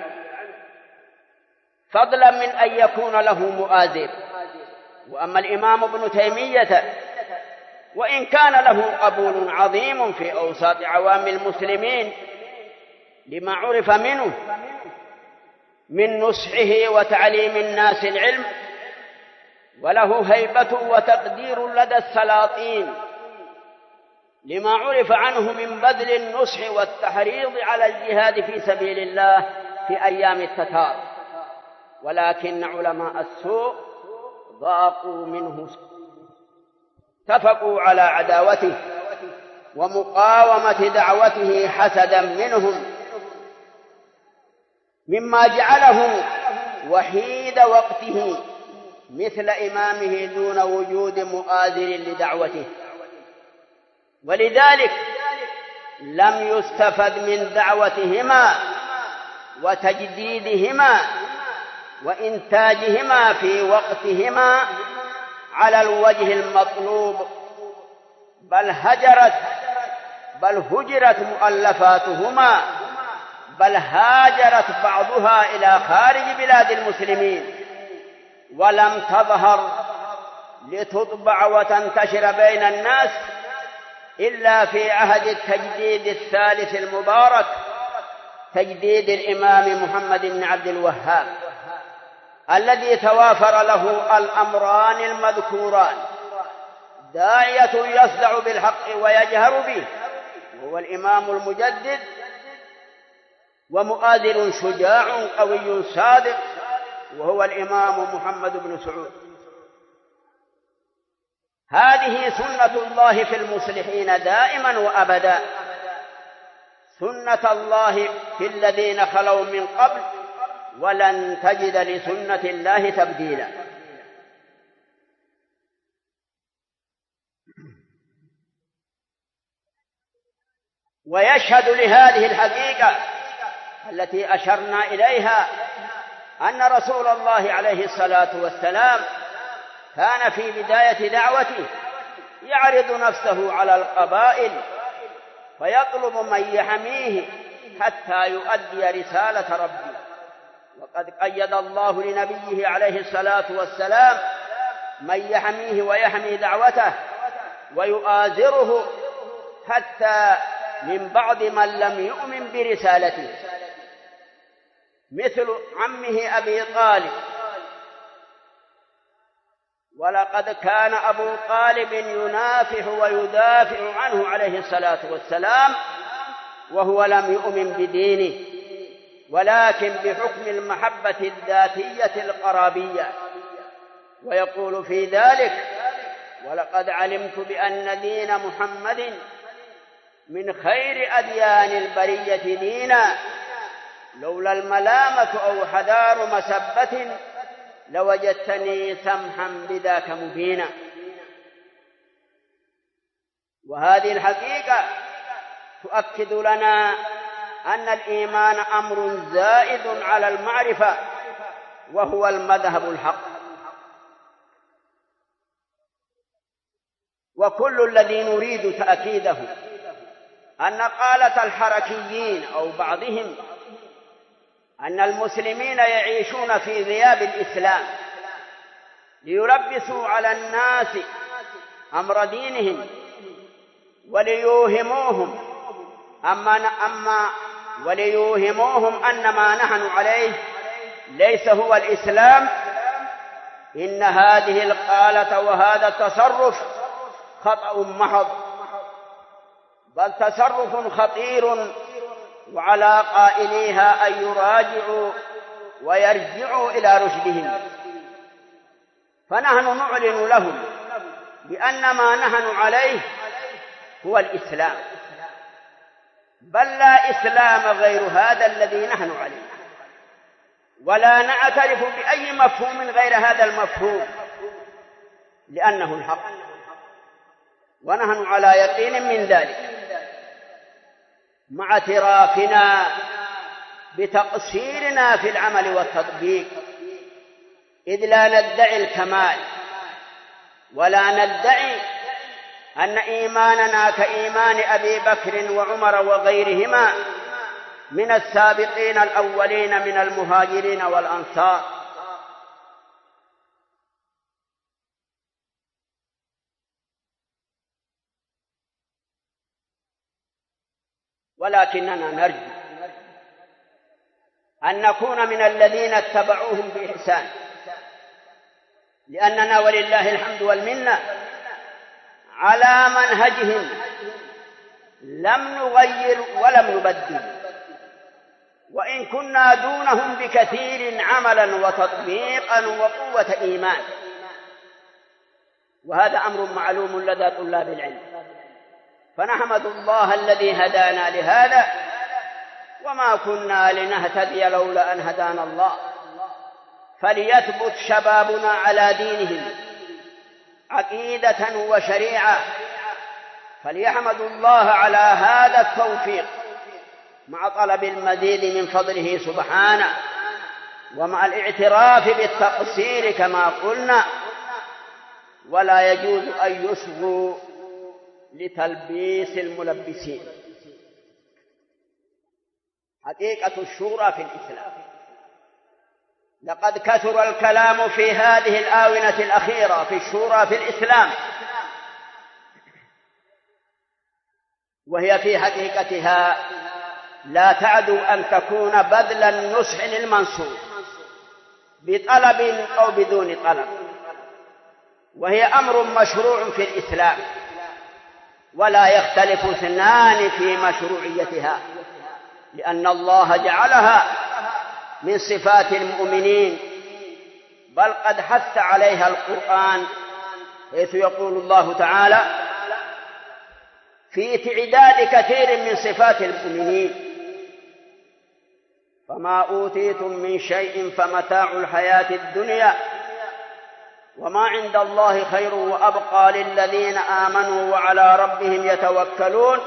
فضلا من أن يكون له مؤازر. وأما الإمام ابن تيمية وإن كان له قبول عظيم في أوساط عوام المسلمين لما عرف منه من نصحه وتعليم الناس العلم، وله هيبة وتقدير لدى السلاطين لما عرف عنه من بذل النصح والتحريض على الجهاد في سبيل الله في أيام التتار، ولكن علماء السوء ضاقوا منه، اتفقوا على عداوته ومقاومة دعوته حسدا منهم، مما جعله وحيد وقته مثل إمامه دون وجود مؤازر لدعوته. ولذلك لم يستفد من دعوتهما وتجديدهما وإنتاجهما في وقتهما على الوجه المطلوب، بل هجرت مؤلفاتهما، بل هاجرت بعضها إلى خارج بلاد المسلمين، ولم تظهر لتطبع وتنتشر بين الناس إلا في عهد التجديد الثالث المبارك، تجديد الإمام محمد بن عبد الوهاب، الذي توافر له الأمران المذكوران: داعية يصدع بالحق ويجهر به وهو الإمام المجدد، ومؤازر شجاع قوي صادق وهو الإمام محمد بن سعود. هذه سنة الله في المصلحين دائما وأبدا، سنة الله في الذين خلوا من قبل، ولن تجد لسنة الله تبديلا. ويشهد لهذه الحقيقة التي أشرنا إليها أن رسول الله عليه الصلاة والسلام كان في بداية دعوته يعرض نفسه على القبائل فيطلب من يحميه حتى يؤدي رسالة ربه، وقد قيد الله لنبيه عليه الصلاة والسلام من يحميه ويحمي دعوته ويؤازره حتى من بعض من لم يؤمن برسالته، مثل عمه أبي طالب. ولقد كان أبو طالب ينافح ويدافع عنه عليه الصلاة والسلام وهو لم يؤمن بدينه، ولكن بحكم المحبة الذاتية القرابية، ويقول في ذلك: ولقد علمت بأن دين محمد من خير أديان البرية دينا، لولا الملامة أو حذار مسبة لوجدتني سمحا بذاك مبينا. وهذه الحقيقة تؤكد لنا أن الإيمان أمر زائد على المعرفة، وهو المذهب الحق. وكل الذي نريد تأكيده أن قالة الحركيين أو بعضهم أن المسلمين يعيشون في غياب الإسلام ليلبسوا على الناس أمر دينهم وليوهموهم أن ما نحن عليه ليس هو الإسلام، إن هذه القالة وهذا التصرف خطأ محض، بل تصرف خطير، وعلى قائليها أن يراجعوا ويرجعوا إلى رشدهم. فنحن نعلن لهم بأن ما نحن عليه هو الإسلام، بل لا إسلام غير هذا الذي نحن عليه، ولا نعترف بأي مفهوم غير هذا المفهوم لأنه الحق، ونحن على يقين من ذلك، مع اعترافنا بتقصيرنا في العمل والتطبيق، إذ لا ندعي الكمال ولا ندعي أن إيماننا كإيمان أبي بكر وعمر وغيرهما من السابقين الأولين من المهاجرين والأنصار. ولكننا نرجو أن نكون من الذين اتبعوهم بإحسان، لأننا ولله الحمد والمنة على منهجهم لم نغير ولم نبدل، وإن كنا دونهم بكثير عملا وتطبيقا وقوة إيمان، وهذا أمر معلوم لدى طلاب العلم. فنحمد الله الذي هدانا لهذا، وما كنا لنهتدي لولا أن هدانا الله. فليثبت شبابنا على دينهم عقيدة وشريعة، فليحمدوا الله على هذا التوفيق مع طلب المزيد من فضله سبحانه، ومع الاعتراف بالتقصير كما قلنا. ولا يجوز أن يصغوا لتلبيس الملبسين. حقيقة الشورى في الإسلام، لقد كثر الكلام في هذه الآونة الأخيرة في الشورى في الإسلام، وهي في حقيقتها لا تعدو أن تكون بذل النصح المنصوص بطلب أو بدون طلب، وهي أمر مشروع في الإسلام، ولا يختلف اثنان في مشروعيتها، لأن الله جعلها من صفات المؤمنين، بل قد حث عليها القرآن، حيث يقول الله تعالى في تعداد كثير من صفات المؤمنين: فما أوتيتم من شيء فمتاع الحياة الدنيا وما عند الله خير وأبقى للذين آمنوا وعلى ربهم يتوكلون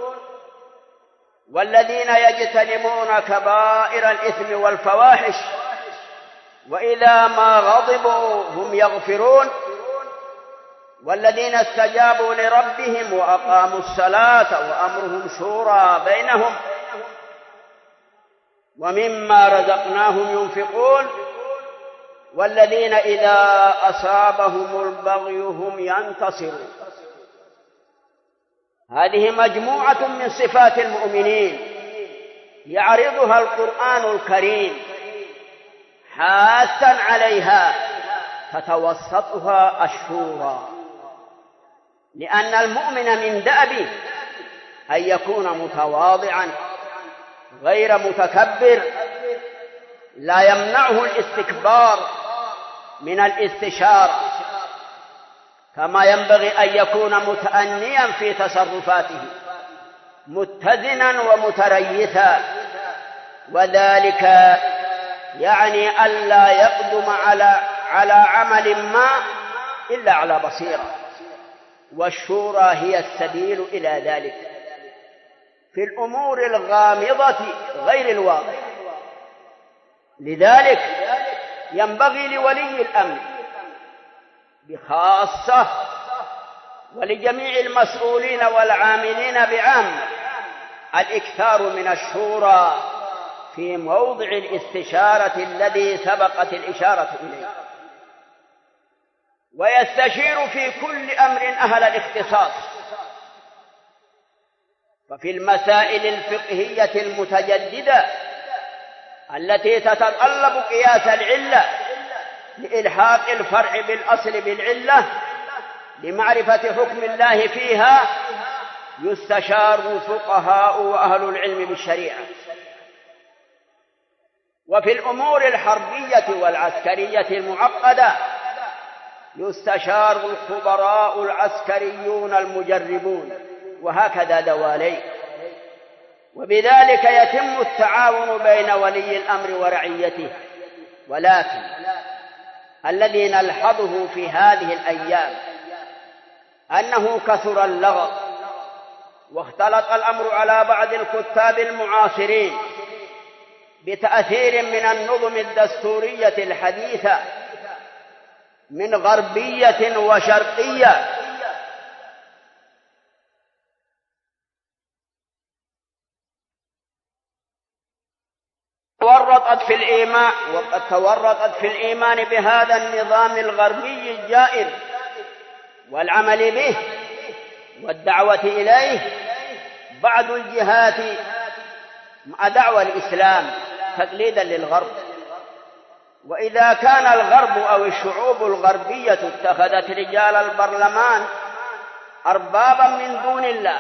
والذين يجتنبون كبائر الإثم والفواحش وإذا ما غضبوا هم يغفرون والذين استجابوا لربهم وأقاموا الصلاة وأمرهم شورى بينهم ومما رزقناهم ينفقون والذين إذا أصابهم البغي هم ينتصرون. هذه مجموعة من صفات المؤمنين يعرضها القرآن الكريم حاثا عليها، تتوسطها الشورى، لأن المؤمن من دأبه أن يكون متواضعا غير متكبر، لا يمنعه الاستكبار من الاستشارة، كما ينبغي أن يكون متأنيا في تصرفاته متزنا ومتريثا، وذلك يعني ألا يقدم على عمل ما إلا على بصيرة، والشورى هي السبيل إلى ذلك في الأمور الغامضة غير الواضحة. لذلك ينبغي لولي الأمر بخاصة ولجميع المسؤولين والعاملين بعامة الإكثار من الشورى في موضع الاستشارة الذي سبقت الإشارة إليه، ويستشير في كل أمر أهل الاختصاص. ففي المسائل الفقهية المتجددة التي تتطلب قياس العلة لإلحاق الفرع بالأصل بالعلة لمعرفة حكم الله فيها، يستشار الفقهاء وأهل العلم بالشريعة. وفي الأمور الحربية والعسكرية المعقدة يستشار الخبراء العسكريون المجربون، وهكذا دوالي. وبذلك يتم التعاون بين ولي الأمر ورعيته. ولكن الذي نلحظه في هذه الأيام أنه كثر اللغط، واختلط الأمر على بعض الكتاب المعاصرين بتأثير من النظم الدستورية الحديثة من غربية وشرقية، وقد تورطت في الإيمان بهذا النظام الغربي الجائر والعمل به والدعوة إليه بعض الجهات مع دعوى الإسلام تقليدا للغرب. وإذا كان الغرب أو الشعوب الغربية اتخذت رجال البرلمان أربابا من دون الله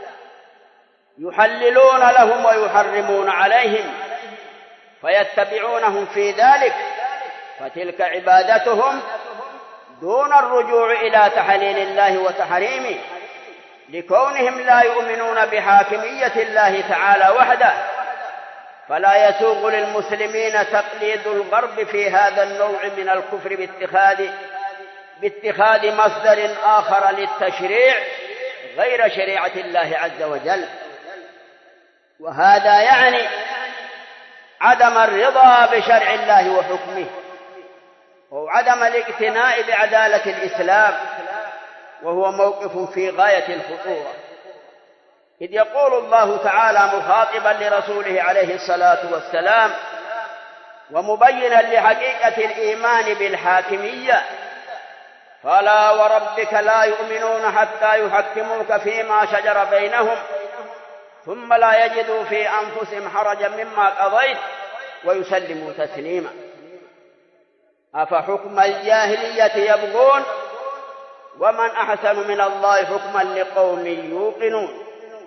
يحللون لهم ويحرمون عليهم فيتبعونهم في ذلك، فتلك عبادتهم دون الرجوع إلى تحليل الله وتحريمه، لكونهم لا يؤمنون بحاكمية الله تعالى وحده. فلا يسوغ للمسلمين تقليد الغرب في هذا النوع من الكفر باتخاذ مصدر آخر للتشريع غير شريعة الله عز وجل. وهذا يعني عدم الرضا بشرع الله وحكمه، وعدم الاقتناء بعدالة الإسلام، وهو موقف في غاية الخطورة. إذ يقول الله تعالى مخاطبا لرسوله عليه الصلاة والسلام ومبينا لحقيقة الإيمان بالحاكمية: فلا وربك لا يؤمنون حتى يحكموك فيما شجر بينهم ثم لا يجدوا في أنفسهم حرجا مما قضيت ويسلموا تسليما. أفحكم الجاهلية يبغون ومن أحسن من الله حكما لقوم يوقنون.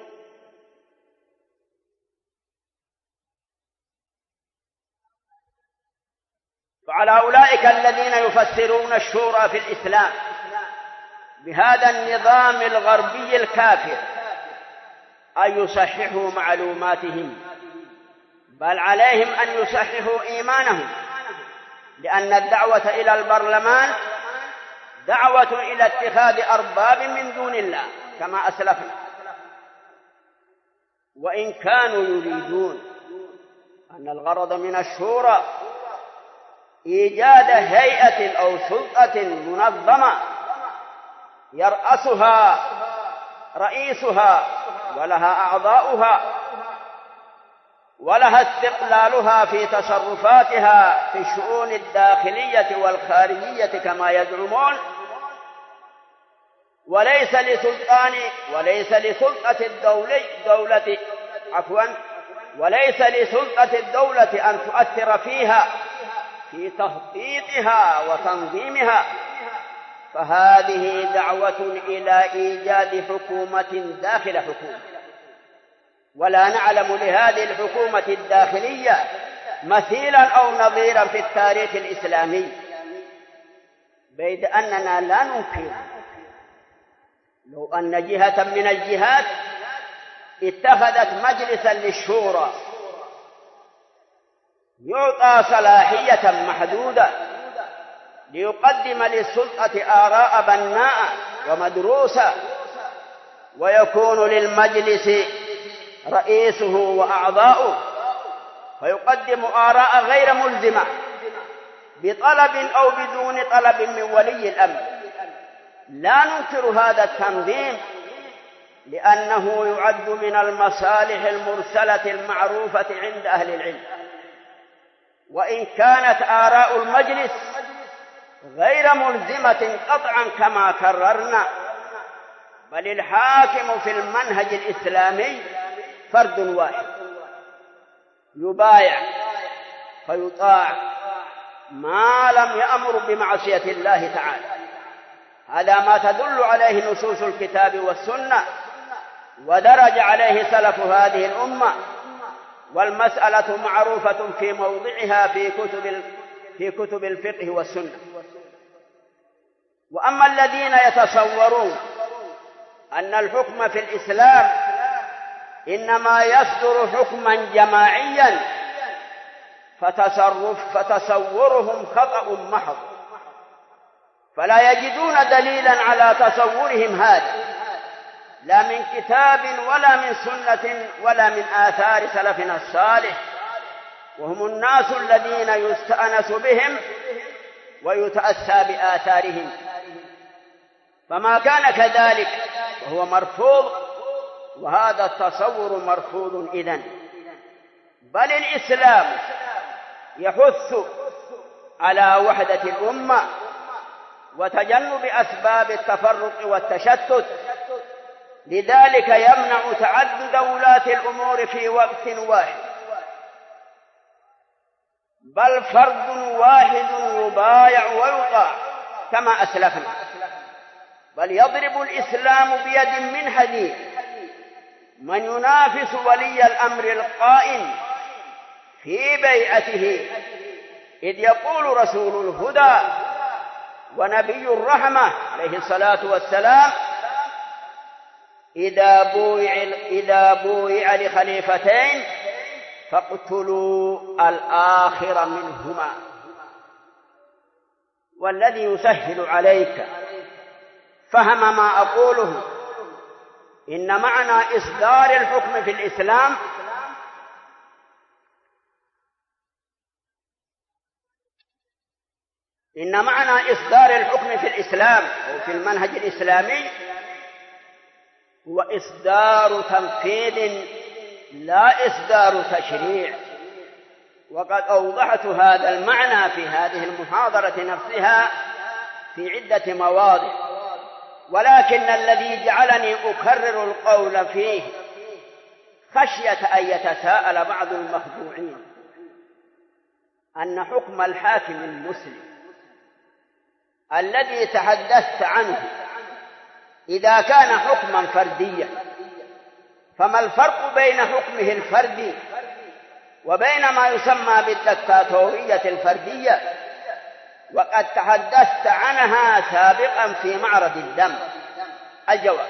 فعلى أولئك الذين يفسرون الشورى في الإسلام بهذا النظام الغربي الكافر أن يصححوا معلوماتهم، بل عليهم أن يصححوا إيمانهم، لأن الدعوة إلى البرلمان دعوة إلى اتخاذ أرباب من دون الله كما أسلفنا. وإن كانوا يريدون أن الغرض من الشورى إيجاد هيئة أو سلطة منظمة يرأسها رئيسها ولها أعضاؤها ولها استقلالها في تصرفاتها في الشؤون الداخلية والخارجية كما يزعمون، وليس لسلطة الدولة أن تؤثر فيها في تخطيطها وتنظيمها، فهذه دعوة إلى إيجاد حكومة داخل حكومة، ولا نعلم لهذه الحكومة الداخلية مثيلا أو نظيرا في التاريخ الإسلامي، بيد أننا لا ننكر لو أن جهة من الجهات اتخذت مجلسا للشورى يعطى صلاحية محدودة ليقدم للسلطة آراء بناءة ومدروسة، ويكون للمجلس رئيسه وأعضاؤه، فيقدم آراء غير ملزمة بطلب أو بدون طلب من ولي الأمر. لا ننكر هذا التنظيم لأنه يعد من المصالح المرسلة المعروفة عند أهل العلم، وإن كانت آراء المجلس غير ملزمة قطعا كما كررنا، بل الحاكم في المنهج الإسلامي فرد واحد يبايع فيطاع ما لم يأمر بمعصية الله تعالى. هذا ما تدل عليه نصوص الكتاب والسنة، ودرج عليه سلف هذه الأمة، والمسألة معروفة في موضعها في كتب الفقه والسنة. وأما الذين يتصورون أن الحكم في الإسلام إنما يصدر حكما جماعيا فتصورهم خطأ محض، فلا يجدون دليلا على تصورهم هذا، لا من كتاب ولا من سنة ولا من آثار سلفنا الصالح، وهم الناس الذين يستأنس بهم ويتأسى بآثارهم. فما كان كذلك وهو مرفوض، وهذا التصور مرفوض إذن. بل الإسلام يحث على وحدة الأمة وتجنب أسباب التفرق والتشتت، لذلك يمنع تعدد ولاة الأمور في وقت واحد، بل فرد واحد يبايع ويطاع كما أسلفنا، بل يضرب الإسلام بيد من حديد من ينافس ولي الأمر القائم في بيعته، إذ يقول رسول الهدى ونبي الرحمة عليه الصلاة والسلام: إذا بويع لخليفتين فاقتلوا الآخر منهما. والذي يسهل عليك فهم ما أقوله، إن معنى إصدار الحكم في الإسلام أو في المنهج الإسلامي هو إصدار تنفيذ لا إصدار تشريع. وقد أوضحت هذا المعنى في هذه المحاضرة نفسها في عدة مواضع، ولكن الذي جعلني أكرر القول فيه خشية أن يتساءل بعض المخدوعين أن حكم الحاكم المسلم الذي تحدثت عنه إذا كان حكما فرديا، فما الفرق بين حكمه الفردي وبين ما يسمى بالدكتاتورية الفردية؟ وقد تحدثت عنها سابقا في معرض الدم. الجواب: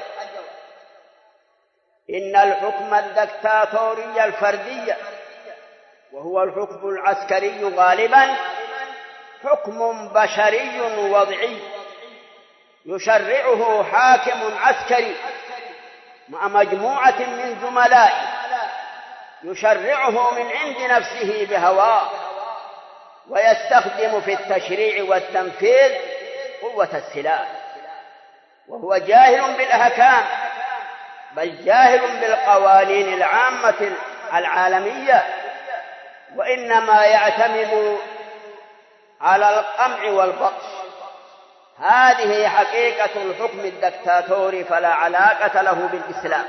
إن الحكم الدكتاتوري الفردي، وهو الحكم العسكري غالبا، حكم بشري وضعي يشرعه حاكم عسكري مع مجموعة من زملائه، يشرعه من عند نفسه بهواه، ويستخدم في التشريع والتنفيذ قوة السلاح، وهو جاهل بالأحكام، بل جاهل بالقوانين العامة العالمية، وإنما يعتمد على القمع والبطش. هذه حقيقة الحكم الدكتاتوري، فلا علاقة له بالإسلام.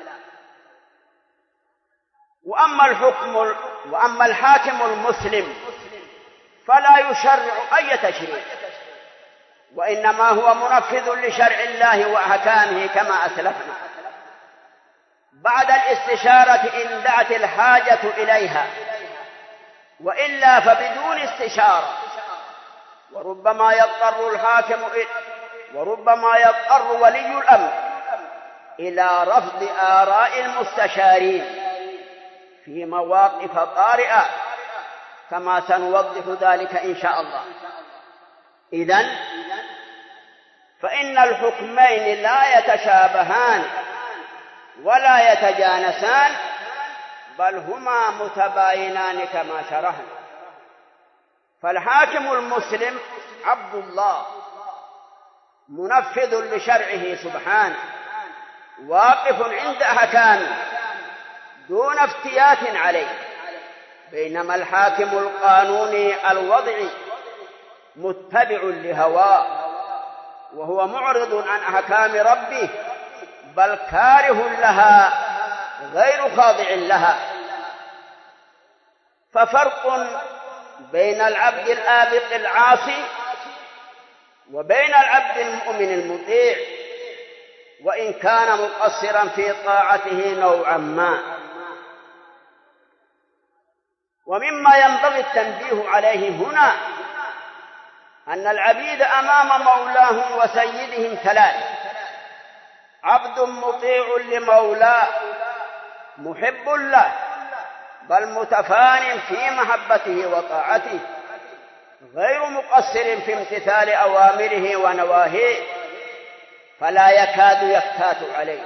وأما الحاكم المسلم فلا يشرع أي تشريع، وإنما هو منفذ لشرع الله وأحكامه كما أسلفنا، بعد الاستشارة إن دعت الحاجة إليها، وإلا فبدون استشارة. وربما يضطر ولي الأمر إلى رفض آراء المستشارين في مواقف طارئة، كما سنوضح ذلك إن شاء الله. إذن فإن الحكمين لا يتشابهان ولا يتجانسان، بل هما متباينان كما شرحنا. فالحاكم المسلم عبد الله منفذ لشرعه سبحانه، واقف عند أحكامه دون افتيات عليه، بينما الحاكم القانوني الوضعي متبع لهواه، وهو معرض عن أحكام ربه، بل كاره لها غير خاضع لها. ففرق بين العبد الآبق العاصي وبين العبد المؤمن المطيع، وإن كان مقصرا في طاعته نوعا ما. ومما ينبغي التنبيه عليه هنا أن العبيد أمام مولاهم وسيدهم ثلاث: عبد مطيع لمولاه محب له، بل متفان في محبته وطاعته، غير مقصر في امتثال أوامره ونواهيه، فلا يكاد يفتات عليه.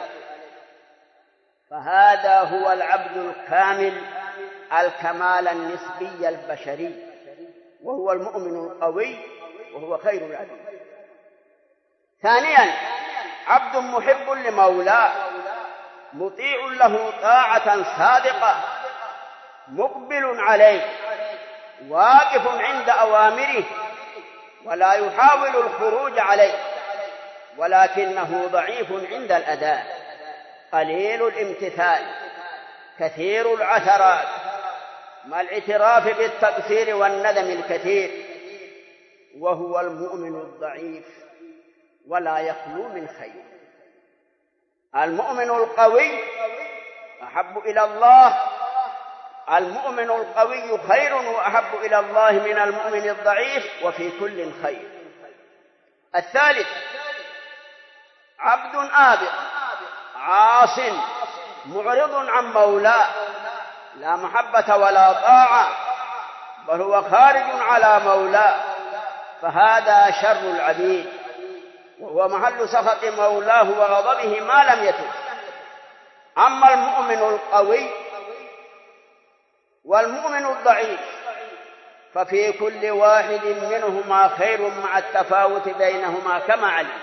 فهذا هو العبد الكامل الكمال النسبي البشري، وهو المؤمن القوي، وهو خير العبيد. ثانيا: عبد محب لمولاه مطيع له طاعة صادقة، مقبل عليه، واقف عند أوامره، ولا يحاول الخروج عليه، ولكنه ضعيف عند الأداء. قليل الامتثال كثير العثرات، مع الاعتراف بالتقصير والندم الكثير، وهو المؤمن الضعيف ولا يخلو من خير. المؤمن القوي أحب إلى الله، المؤمن القوي خير وأحب إلى الله من المؤمن الضعيف، وفي كل خير. الثالث عبد آبق عاص معرض عن مولاه، لا محبة ولا طاعة، بل هو خارج على مولاه، فهذا شر العبيد، وهو محل سخط مولاه وغضبه ما لم يتب. أما المؤمن القوي والمؤمن الضعيف ففي كل واحد منهما خير مع التفاوت بينهما كما علم.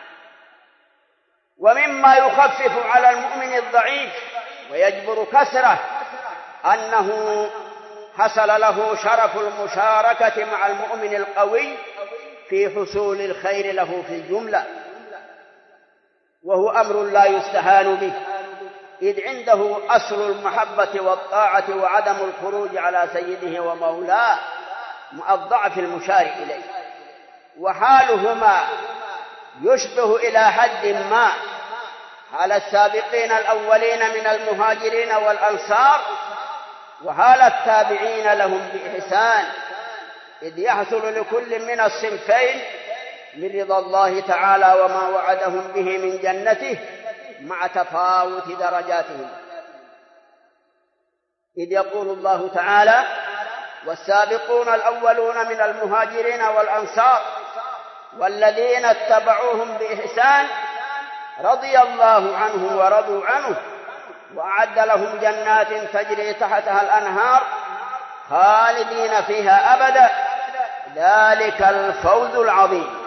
ومما يخفف على المؤمن الضعيف ويجبر كسره أنه حصل له شرف المشاركة مع المؤمن القوي في حصول الخير له في الجملة، وهو أمر لا يستهان به، إذ عنده أصل المحبة والطاعة وعدم الخروج على سيده ومولاه مع الضعف المشار إليه، وحالهما يشبه إلى حد ما حال السابقين الأولين من المهاجرين والأنصار وحال التابعين لهم بإحسان، إذ يحصل لكل من الصنفين من رضا الله تعالى وما وعدهم به من جنته مع تفاوت درجاتهم. إذ يقول الله تعالى: والسابقون الأولون من المهاجرين والأنصار والذين اتبعوهم بإحسان رضي الله عنهم ورضوا عنه وأعد لهم جنات تجري تحتها الأنهار خالدين فيها أبدا ذلك الفوز العظيم.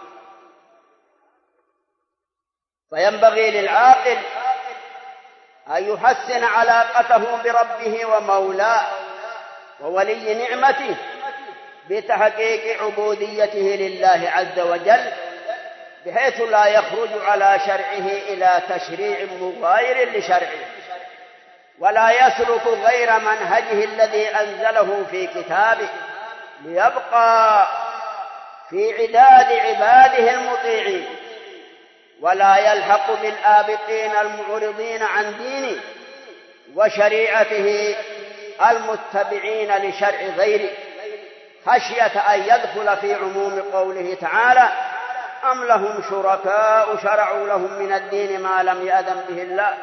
فينبغي للعاقل أن يحسن علاقته بربه ومولاه وولي نعمته بتحقيق عبوديته لله عز وجل، بحيث لا يخرج على شرعه إلى تشريع مغاير لشرعه، ولا يسلك غير منهجه الذي أنزله في كتابه، ليبقى في عداد عباده المطيعين، ولا يلحق بالآبقين المعرضين عن دينه وشريعته المتبعين لشرع غيره، خشية أن يدخل في عموم قوله تعالى: أم لهم شركاء شرعوا لهم من الدين ما لم يأذن به الله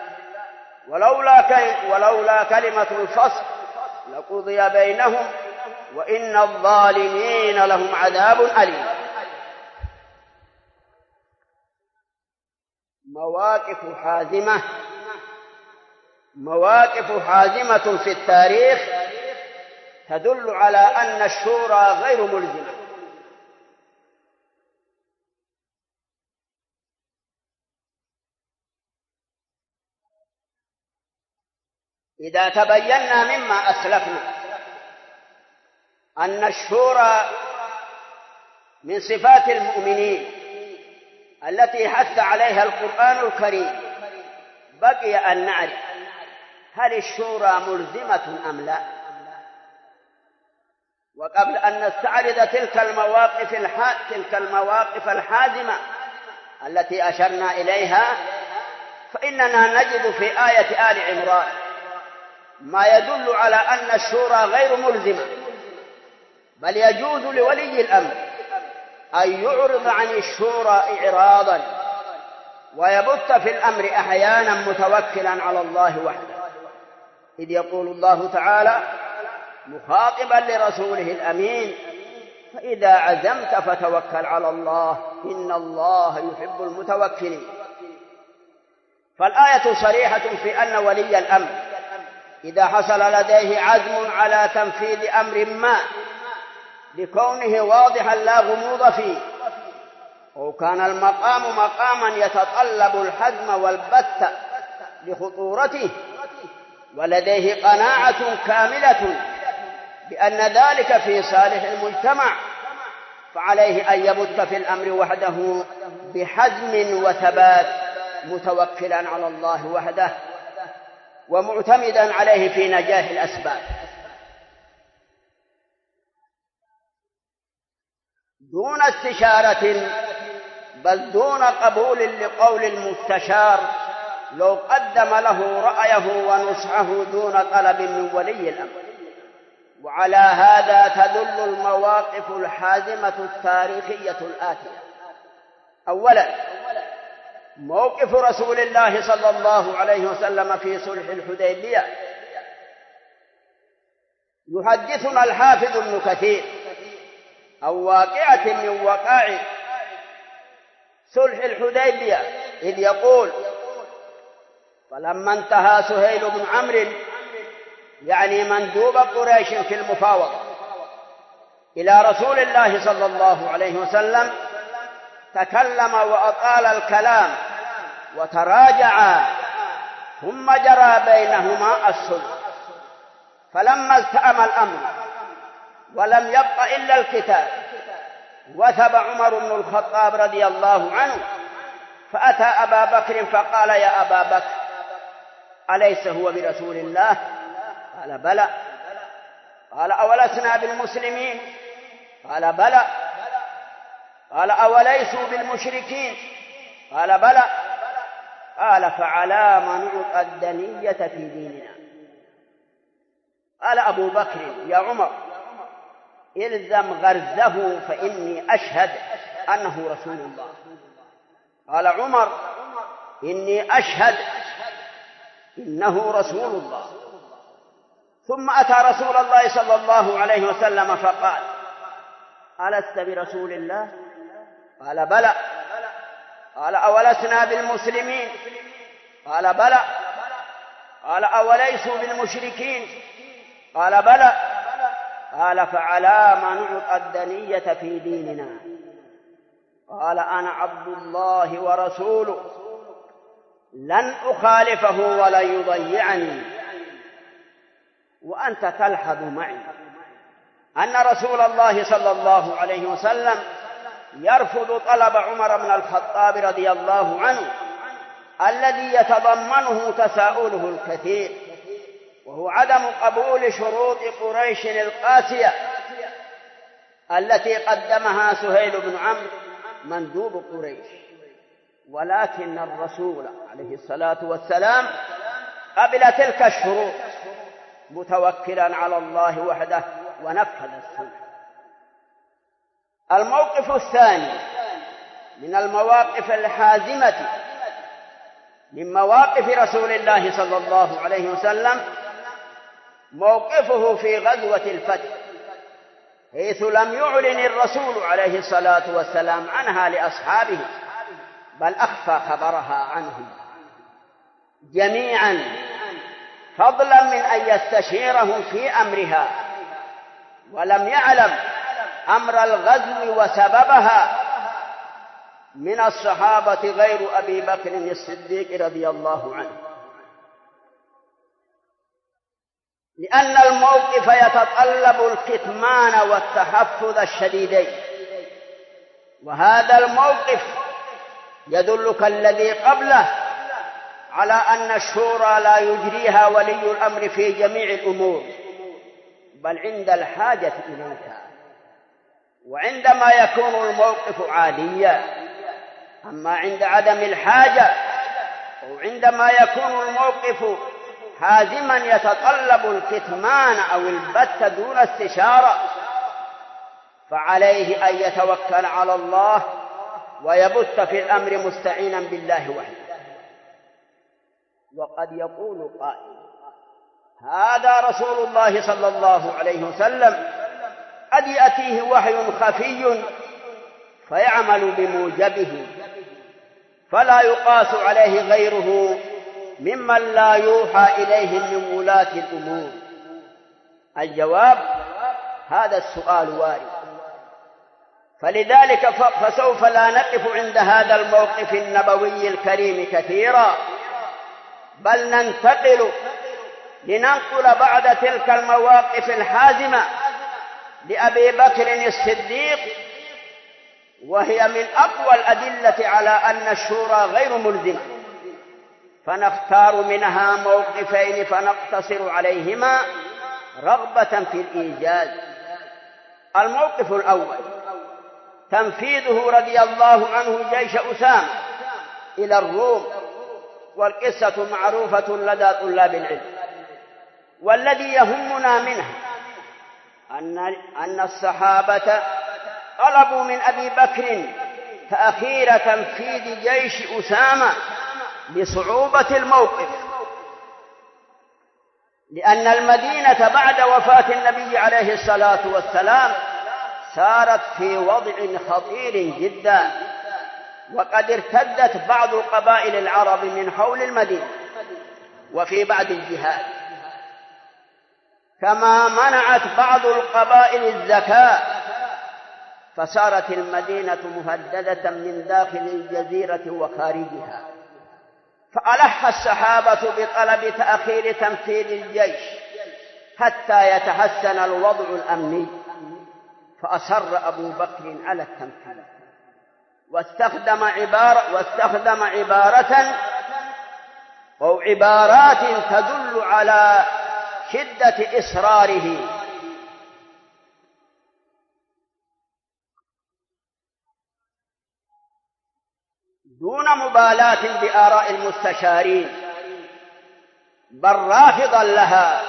ولولا كلمة الفصل لقضي بينهم وإن الظالمين لهم عذاب أليم. مواقف حازمة في التاريخ تدل على أن الشورى غير ملزمة. إذا تبينا مما أسلفنا أن الشورى من صفات المؤمنين التي حث عليها القرآن الكريم، بقي أن نعرف هل الشورى ملزمة أم لا. وقبل أن نستعرض تلك المواقف الحازمة التي أشرنا إليها، فإننا نجد في آية آل عمران ما يدل على أن الشورى غير ملزمة، بل يجوز لولي الأمر أن يعرض عن الشورى إعراضا ويبت في الأمر أحيانا متوكلا على الله وحده، إذ يقول الله تعالى مخاطبا لرسوله الأمين: فإذا عزمت فتوكل على الله إن الله يحب المتوكلين. فالآية صريحة في أن ولي الأمر إذا حصل لديه عزم على تنفيذ أمر ما لكونه واضحا لا غموض فيه، أو كان المقام مقاما يتطلب الحزم والبت لخطورته، ولديه قناعة كاملة بأن ذلك في صالح المجتمع، فعليه أن يبت في الأمر وحده بحزم وثبات متوكلا على الله وحده ومعتمدا عليه في نجاح الأسباب، دون استشارة، بل دون قبول لقول المستشار لو قدم له رأيه ونصحه دون طلب من ولي الأمر. وعلى هذا تدل المواقف الحازمة التاريخية الآتية: أولا، موقف رسول الله صلى الله عليه وسلم في صلح الحديبية. يحدثنا الحافظ ابن كثير عن واقعة من وقائع صلح الحديبية، إذ يقول: فلما انتهى سهيل بن عمرو، يعني مندوب قريش في المفاوضة، إلى رسول الله صلى الله عليه وسلم، تكلم وأطال الكلام وتراجعا، ثم جرى بينهما الصلح. فلما التأم الأمر ولم يبق إلا الكتاب، وثب عمر بن الخطاب رضي الله عنه فأتى أبا بكر فقال: يا أبا بكر، أليس هو برسول الله؟ قال: بلى. قال: أولسنا بالمسلمين؟ قال: بلى. قال: أوليسوا بالمشركين؟ قال: بلى. قال: فعلى ما نعطى الدنية في ديننا؟ قال أبو بكر: يا عمر، إلزم غرزه فإني أشهد أنه رسول الله. قال عمر: إني أشهد إنه رسول الله. ثم أتى رسول الله صلى الله عليه وسلم فقال: ألست برسول الله؟ قال: بلى. قال: أولسنا بالمسلمين؟ قال: بلى. قال: أوليسوا بالمشركين؟ قال: بلى. قال: فعلى ما نعطى الدنية في ديننا؟ قال: أنا عبد الله ورسوله، لن أخالفه ولن يضيعني. وأنت تلحظ معي أن رسول الله صلى الله عليه وسلم يرفض طلب عمر بن الخطاب رضي الله عنه الذي يتضمنه تساؤله الكثير، وهو عدم قبول شروط قريش القاسية التي قدمها سهيل بن عمرو مندوب قريش. ولكن الرسول عليه الصلاة والسلام قبل تلك الشروط متوكلا على الله وحده ونفذ الصلح. الموقف الثاني من المواقف الحازمة من مواقف رسول الله صلى الله عليه وسلم موقفه في غزوة الفتح، حيث لم يعلن الرسول عليه الصلاة والسلام عنها لأصحابه، بل أخفى خبرها عنهم جميعا، فضلا من أن يستشيرهم في أمرها. ولم يعلم أمر الغزو وسببها من الصحابة غير أبي بكر الصديق رضي الله عنه، لأن الموقف يتطلب الكتمان والتحفظ الشديدين. وهذا الموقف يدلك الذي قبله على أن الشورى لا يجريها ولي الأمر في جميع الأمور، بل عند الحاجة إليها، وعندما يكون الموقف عاديا. أما عند عدم الحاجة أو عندما يكون الموقف حازما يتطلب الكتمان أو البت دون استشارة، فعليه أن يتوكل على الله ويبت في الأمر مستعينا بالله وحده. وقد يقول قائل: هذا رسول الله صلى الله عليه وسلم قد يأتيه وحي خفي فيعمل بموجبه، فلا يقاس عليه غيره ممن لا يوحى إليهم من ولاة الأمور. الجواب: هذا السؤال وارد، فلذلك فسوف لا نقف عند هذا الموقف النبوي الكريم كثيرا، بل ننتقل لننقل بعد تلك المواقف الحازمة لأبي بكر الصديق، وهي من أقوى الأدلة على أن الشورى غير ملزمة، فنختار منها موقفين فنقتصر عليهما رغبة في الإيجاز. الموقف الأول تنفيذه رضي الله عنه جيش أسامة إلى الروم، والقصة معروفة لدى طلاب العلم. والذي يهمنا منها أن الصحابة طلبوا من أبي بكر تأخير تنفيذ جيش أسامة لصعوبة الموقف، لأن المدينة بعد وفاة النبي عليه الصلاة والسلام صارت في وضع خطير جدا، وقد ارتدت بعض قبائل العرب من حول المدينة وفي بعض الجهات، كما منعت بعض القبائل الزكاة، فصارت المدينة مهددة من داخل الجزيرة وخارجها. فألح الصحابة بطلب تأخير تنفيذ الجيش حتى يتحسن الوضع الأمني، فأصر أبو بكر على التنفيذ، واستخدم عبارة أو عبارات تدل على شدة إصراره. دون مبالاة بآراء المستشارين، بل رافضا لها،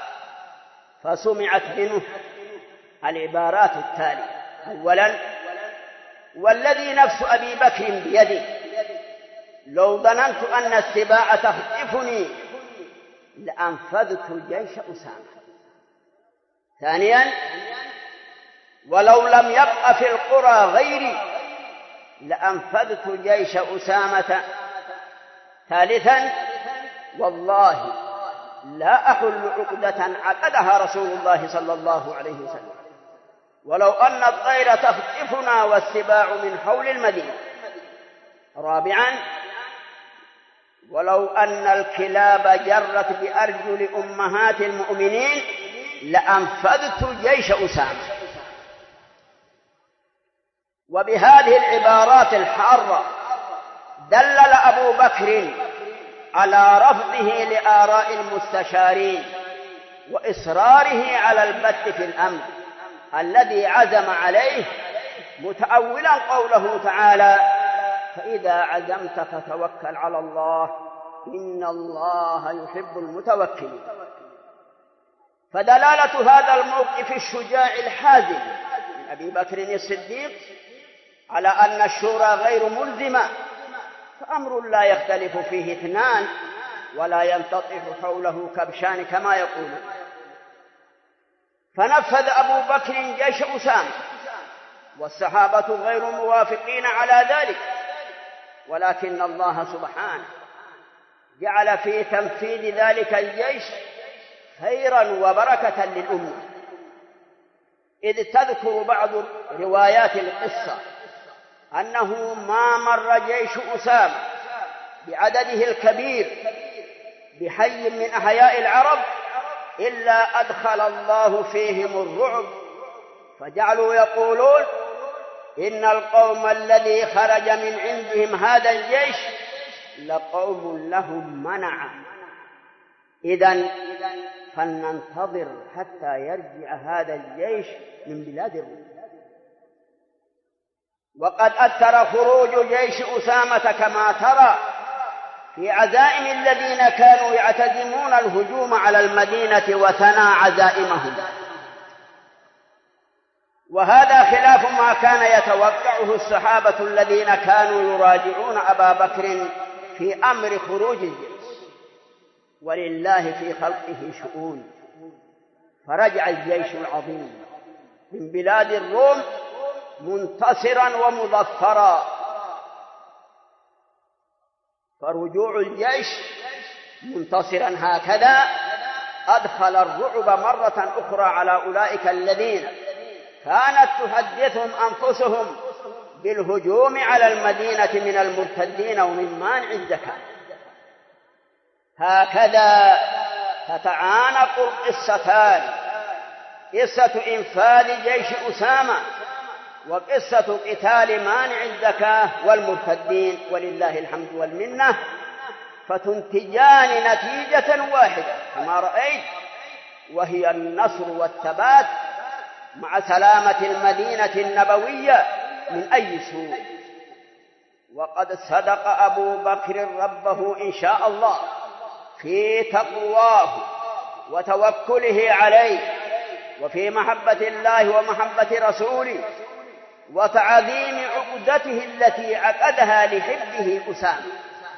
فسمعت منه العبارات التالية: أولا: والذي نفس أبي بكر بيده لو ظننت أن السباع تخطفني لأنفذت جيش أسامة. ثانيا: ولو لم يبق في القرى غيري لأنفذت جيش أسامة. ثالثا: والله لا أحل عقدة عقدها رسول الله صلى الله عليه وسلم ولو أن الطير تخطفنا والسباع من حول المدينة. رابعا: ولو أن الكلاب جرت بأرجل أمهات المؤمنين لأنفذت جيش أسامة. وبهذه العبارات الحارة دلل أبو بكر على رفضه لآراء المستشارين وإصراره على البت في الأمر الذي عزم عليه، متأولا قوله تعالى: فإذا عزمت فتوكل على الله إن الله يحب المتوكلين. فدلالة هذا الموقف الشجاع الحازم من أبي بكر الصديق على أن الشورى غير ملزمة، فأمر لا يختلف فيه اثنان ولا ينتطف حوله كبشان كما يقولون. فنفذ أبو بكر جيش أسامة، والصحابة غير موافقين على ذلك، ولكن الله سبحانه جعل في تنفيذ ذلك الجيش خيرا وبركة للأمة، إذ تذكر بعض روايات القصة أنه ما مر جيش أسامة بعدده الكبير بحي من أحياء العرب إلا أدخل الله فيهم الرعب، فجعلوا يقولون: إن القوم الذي خرج من عندهم هذا الجيش لقوم لهم منع، إذن فلننتظر حتى يرجع هذا الجيش من بلاد الروم. وقد أثر خروج جيش أسامة كما ترى في عزائم الذين كانوا يعتزمون الهجوم على المدينة وثنى عزائمهم، وهذا خلاف ما كان يتوقعه الصحابة الذين كانوا يراجعون أبا بكر في أمر خروج الجيش. ولله في خلقه شؤون، فرجع الجيش العظيم من بلاد الروم منتصرا ومظفرا. فرجوع الجيش منتصرا هكذا أدخل الرعب مرة أخرى على أولئك الذين كانت تحدثهم أنفسهم بالهجوم على المدينة من المرتدين ومن مانع الزكاة. هكذا تتعانق القصتان: قصة إنفاذ جيش أسامة وقصة قتال مانع الزكاة والمرتدين، ولله الحمد والمنة. فتنتجان نتيجة واحدة كما رأيت، وهي النصر والثبات مع سلامة المدينة النبوية من أي سوء. وقد صدق أبو بكر ربه إن شاء الله في تقواه وتوكله عليه، وفي محبة الله ومحبة رسوله، وتعظيم عقدته التي عقدها لحبه أسامة،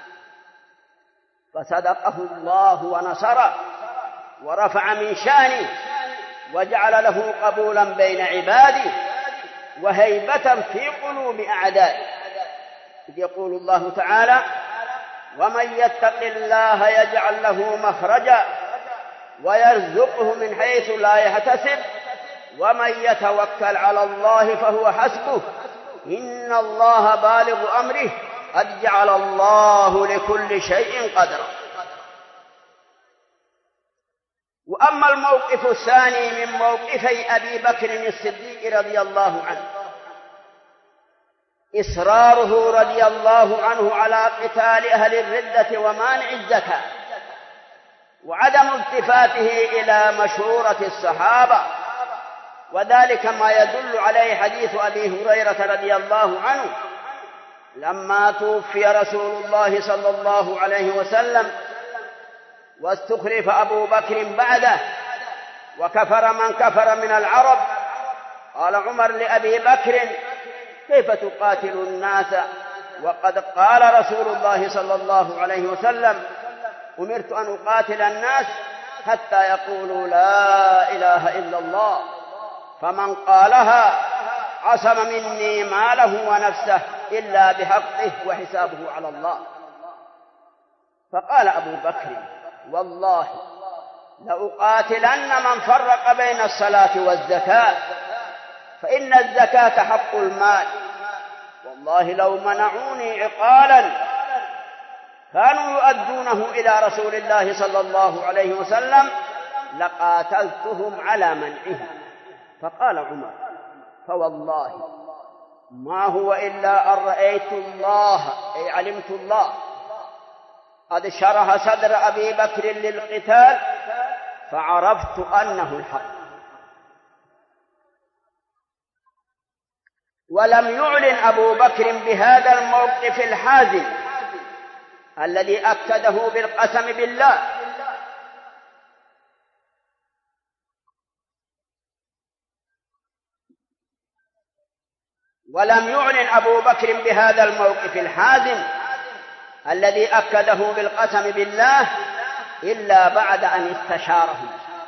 فصدقه الله ونصره ورفع من شانه، وجعل له قبولا بين عباده وهيبة في قلوب أعدائه. إذ يقول الله تعالى: ومن يتق الله يجعل له مخرجا ويرزقه من حيث لا يحتسب ومن يتوكل على الله فهو حسبه إن الله بالغ أمره قد جعل الله لكل شيء قدرا. وأما الموقف الثاني من موقفي أبي بكر الصديق رضي الله عنه، إصراره رضي الله عنه على قتال أهل الردة ومانع الزكاة، وعدم التفاته إلى مشورة الصحابة، وذلك ما يدل عليه حديث أبي هريرة رضي الله عنه لما توفي رسول الله صلى الله عليه وسلم واستخلف أبو بكر بعده وكفر من كفر من العرب، قال عمر لأبي بكر: كيف تقاتل الناس وقد قال رسول الله صلى الله عليه وسلم: أمرت أن أقاتل الناس حتى يقولوا لا إله إلا الله، فمن قالها عصم مني ماله ونفسه إلا بحقه وحسابه على الله. فقال أبو بكر: والله لأقاتلن من فرق بين الصلاة والزكاة، فإن الزكاة حق المال، والله لو منعوني عقالا كانوا يؤدونه إلى رسول الله صلى الله عليه وسلم لقاتلتهم على منعه. فقال عمر: فوالله ما هو إلا أن رأيت الله، أي علمت الله، قد شرح صدر أبي بكر للقتال فعرفت أنه الحق. ولم يعلن أبو بكر بهذا الموقف الحازم الذي أكده بالقسم بالله، ولم يعلن أبو بكر بهذا الموقف الحازم الذي أكده بالقسم بالله إلا بعد أن استشارهم،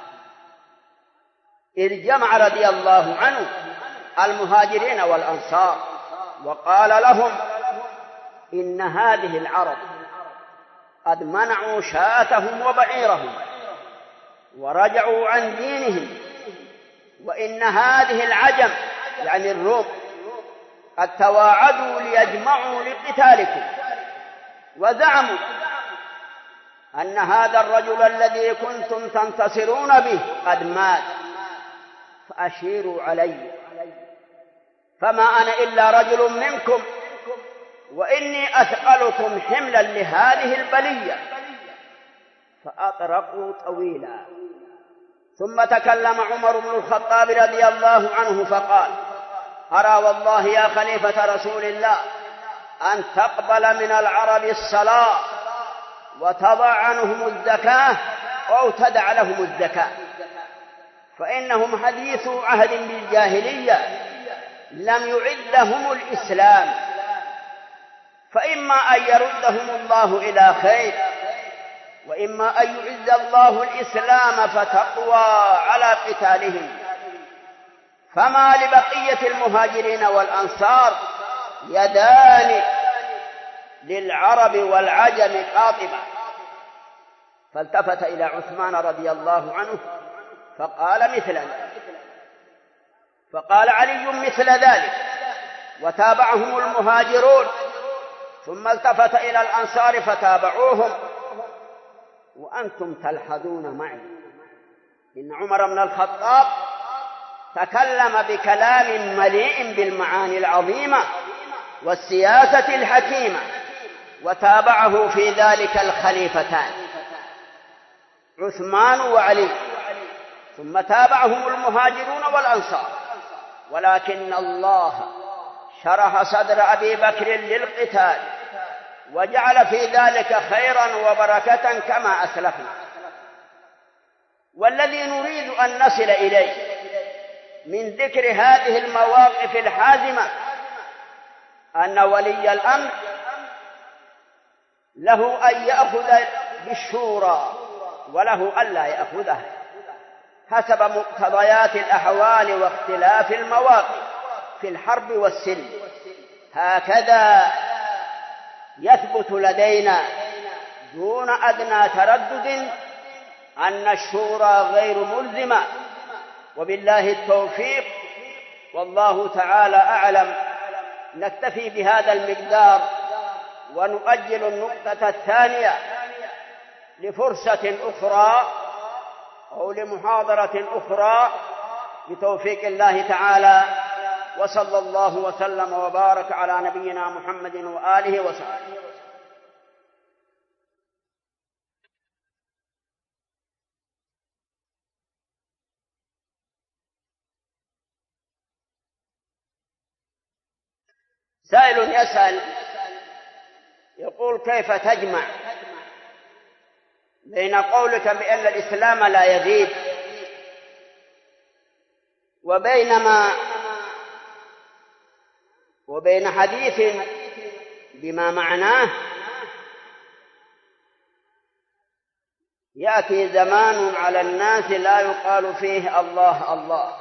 إذ جمع رضي الله عنه المهاجرين والأنصار وقال لهم: إن هذه العرب قد منعوا شاتهم وبعيرهم ورجعوا عن دينهم، وإن هذه العجم يعني الروم قد تواعدوا ليجمعوا لقتالكم، وزعموا أن هذا الرجل الذي كنتم تنتصرون به قد مات، فأشيروا علي، فما أنا إلا رجل منكم، وإني أثقلكم حملا لهذه البلية. فأطرقوا طويلا، ثم تكلم عمر بن الخطاب رضي الله عنه فقال: أرى والله يا خليفة رسول الله أن تقبل من العرب الصلاة وتضع عنهم الزكاة أو تدع لهم الزكاة، فإنهم حديث عهد بالجاهلية لم يعدهم الإسلام، فإما أن يردهم الله إلى خير، وإما أن يعز الله الإسلام فتقوى على قتالهم. فما لبقية المهاجرين والأنصار يدان للعرب والعجم قاطبة. فالتفت إلى عثمان رضي الله عنه فقال مثل ذلك، فقال علي مثل ذلك، وتابعهم المهاجرون، ثم التفت إلى الأنصار فتابعوهم. وأنتم تلحظون معي إن عمر بن الخطاب تكلم بكلام مليء بالمعاني العظيمة والسياسة الحكيمة، وتابعه في ذلك الخليفتان عثمان وعلي، ثم تابعهم المهاجرون والأنصار، ولكن الله شرح صدر أبي بكر للقتال وجعل في ذلك خيرا وبركة كما أسلفنا. والذي نريد أن نصل إليه من ذكر هذه المواقف الحازمة أن ولي الأمر له أن يأخذ بالشورى وله ألا يأخذها حسب مقتضيات الأحوال واختلاف المواقف في الحرب والسلم. هكذا يثبت لدينا دون أدنى تردد أن الشورى غير ملزمة، وبالله التوفيق، والله تعالى أعلم. نكتفي بهذا المقدار ونؤجل النقطة الثانية لفرصة أخرى أو لمحاضرة أخرى بتوفيق الله تعالى، وصلى الله وسلم وبارك على نبينا محمد وآله وصحبه. سائل يسأل يقول: كيف تجمع بين قولك بأن الإسلام لا يزيد وبين حديث بما معناه يأتي زمان على الناس لا يقال فيه الله الله؟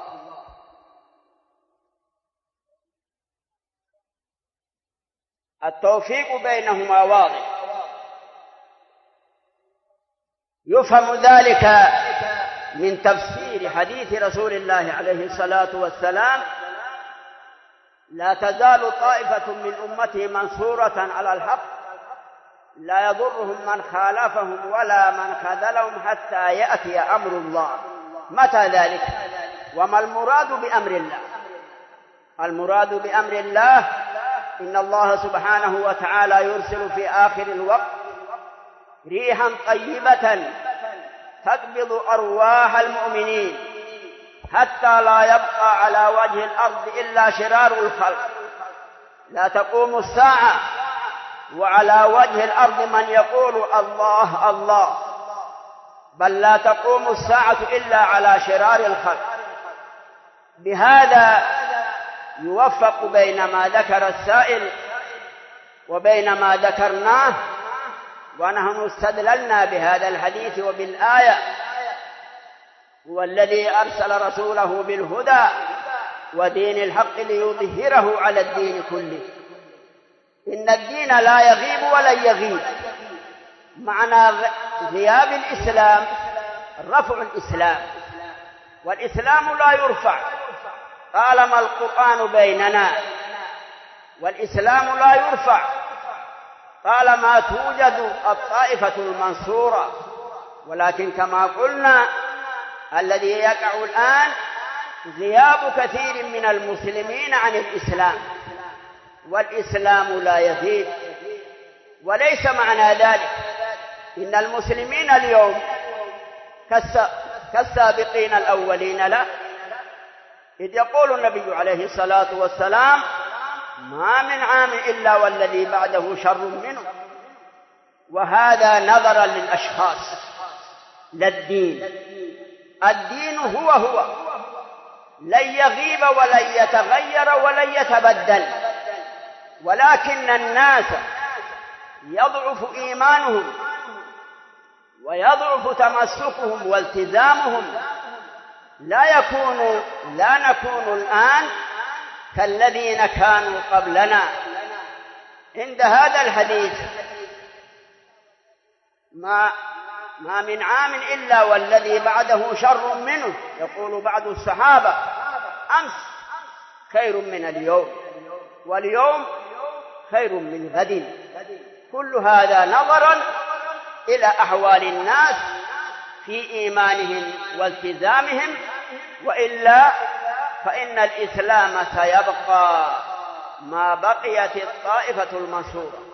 التوفيق بينهما واضح. يفهم ذلك من تفسير حديث رسول الله عليه الصلاة والسلام: لا تزال طائفة من أمتي منصورة على الحق لا يضرهم من خالفهم ولا من خذلهم حتى يأتي أمر الله. متى ذلك؟ وما المراد بأمر الله؟ المراد بأمر الله إن الله سبحانه وتعالى يرسل في آخر الوقت ريحا طيبة تقبض أرواح المؤمنين حتى لا يبقى على وجه الأرض إلا شرار الخلق. لا تقوم الساعة وعلى وجه الأرض من يقول الله الله، بل لا تقوم الساعة إلا على شرار الخلق. بهذا يوفق بين ما ذكر السائل وبين ما ذكرناه، ونحن استدللنا بهذا الحديث وبالآية: هو الذي أرسل رسوله بالهدى ودين الحق ليظهره على الدين كله. إن الدين لا يغيب ولن يغيب. معنى غياب الإسلام رفع الإسلام، والإسلام لا يرفع طالما القرآن بيننا، والإسلام لا يرفع طالما توجد الطائفة المنصورة. ولكن كما قلنا الذي يقع الآن غياب كثير من المسلمين عن الإسلام، والإسلام لا يزيد. وليس معنى ذلك إن المسلمين اليوم كالسابقين الأولين، لا. إذ يقول النبي عليه الصلاة والسلام: ما من عام إلا والذي بعده شر منه. وهذا نظرا للأشخاص لا الدين. الدين هو لن يغيب ولن يتغير ولن يتبدل، ولكن الناس يضعف إيمانهم ويضعف تمسكهم والتزامهم. لا نكون الآن كالذين كانوا قبلنا. عند هذا الحديث ما من عام إلا والذي بعده شر منه، يقول بعض الصحابة: أمس خير من اليوم، واليوم خير من غد. كل هذا نظرا إلى أحوال الناس في إيمانهم والتزامهم، وإلا فإن الإسلام سيبقى ما بقيت الطائفة المنصورة.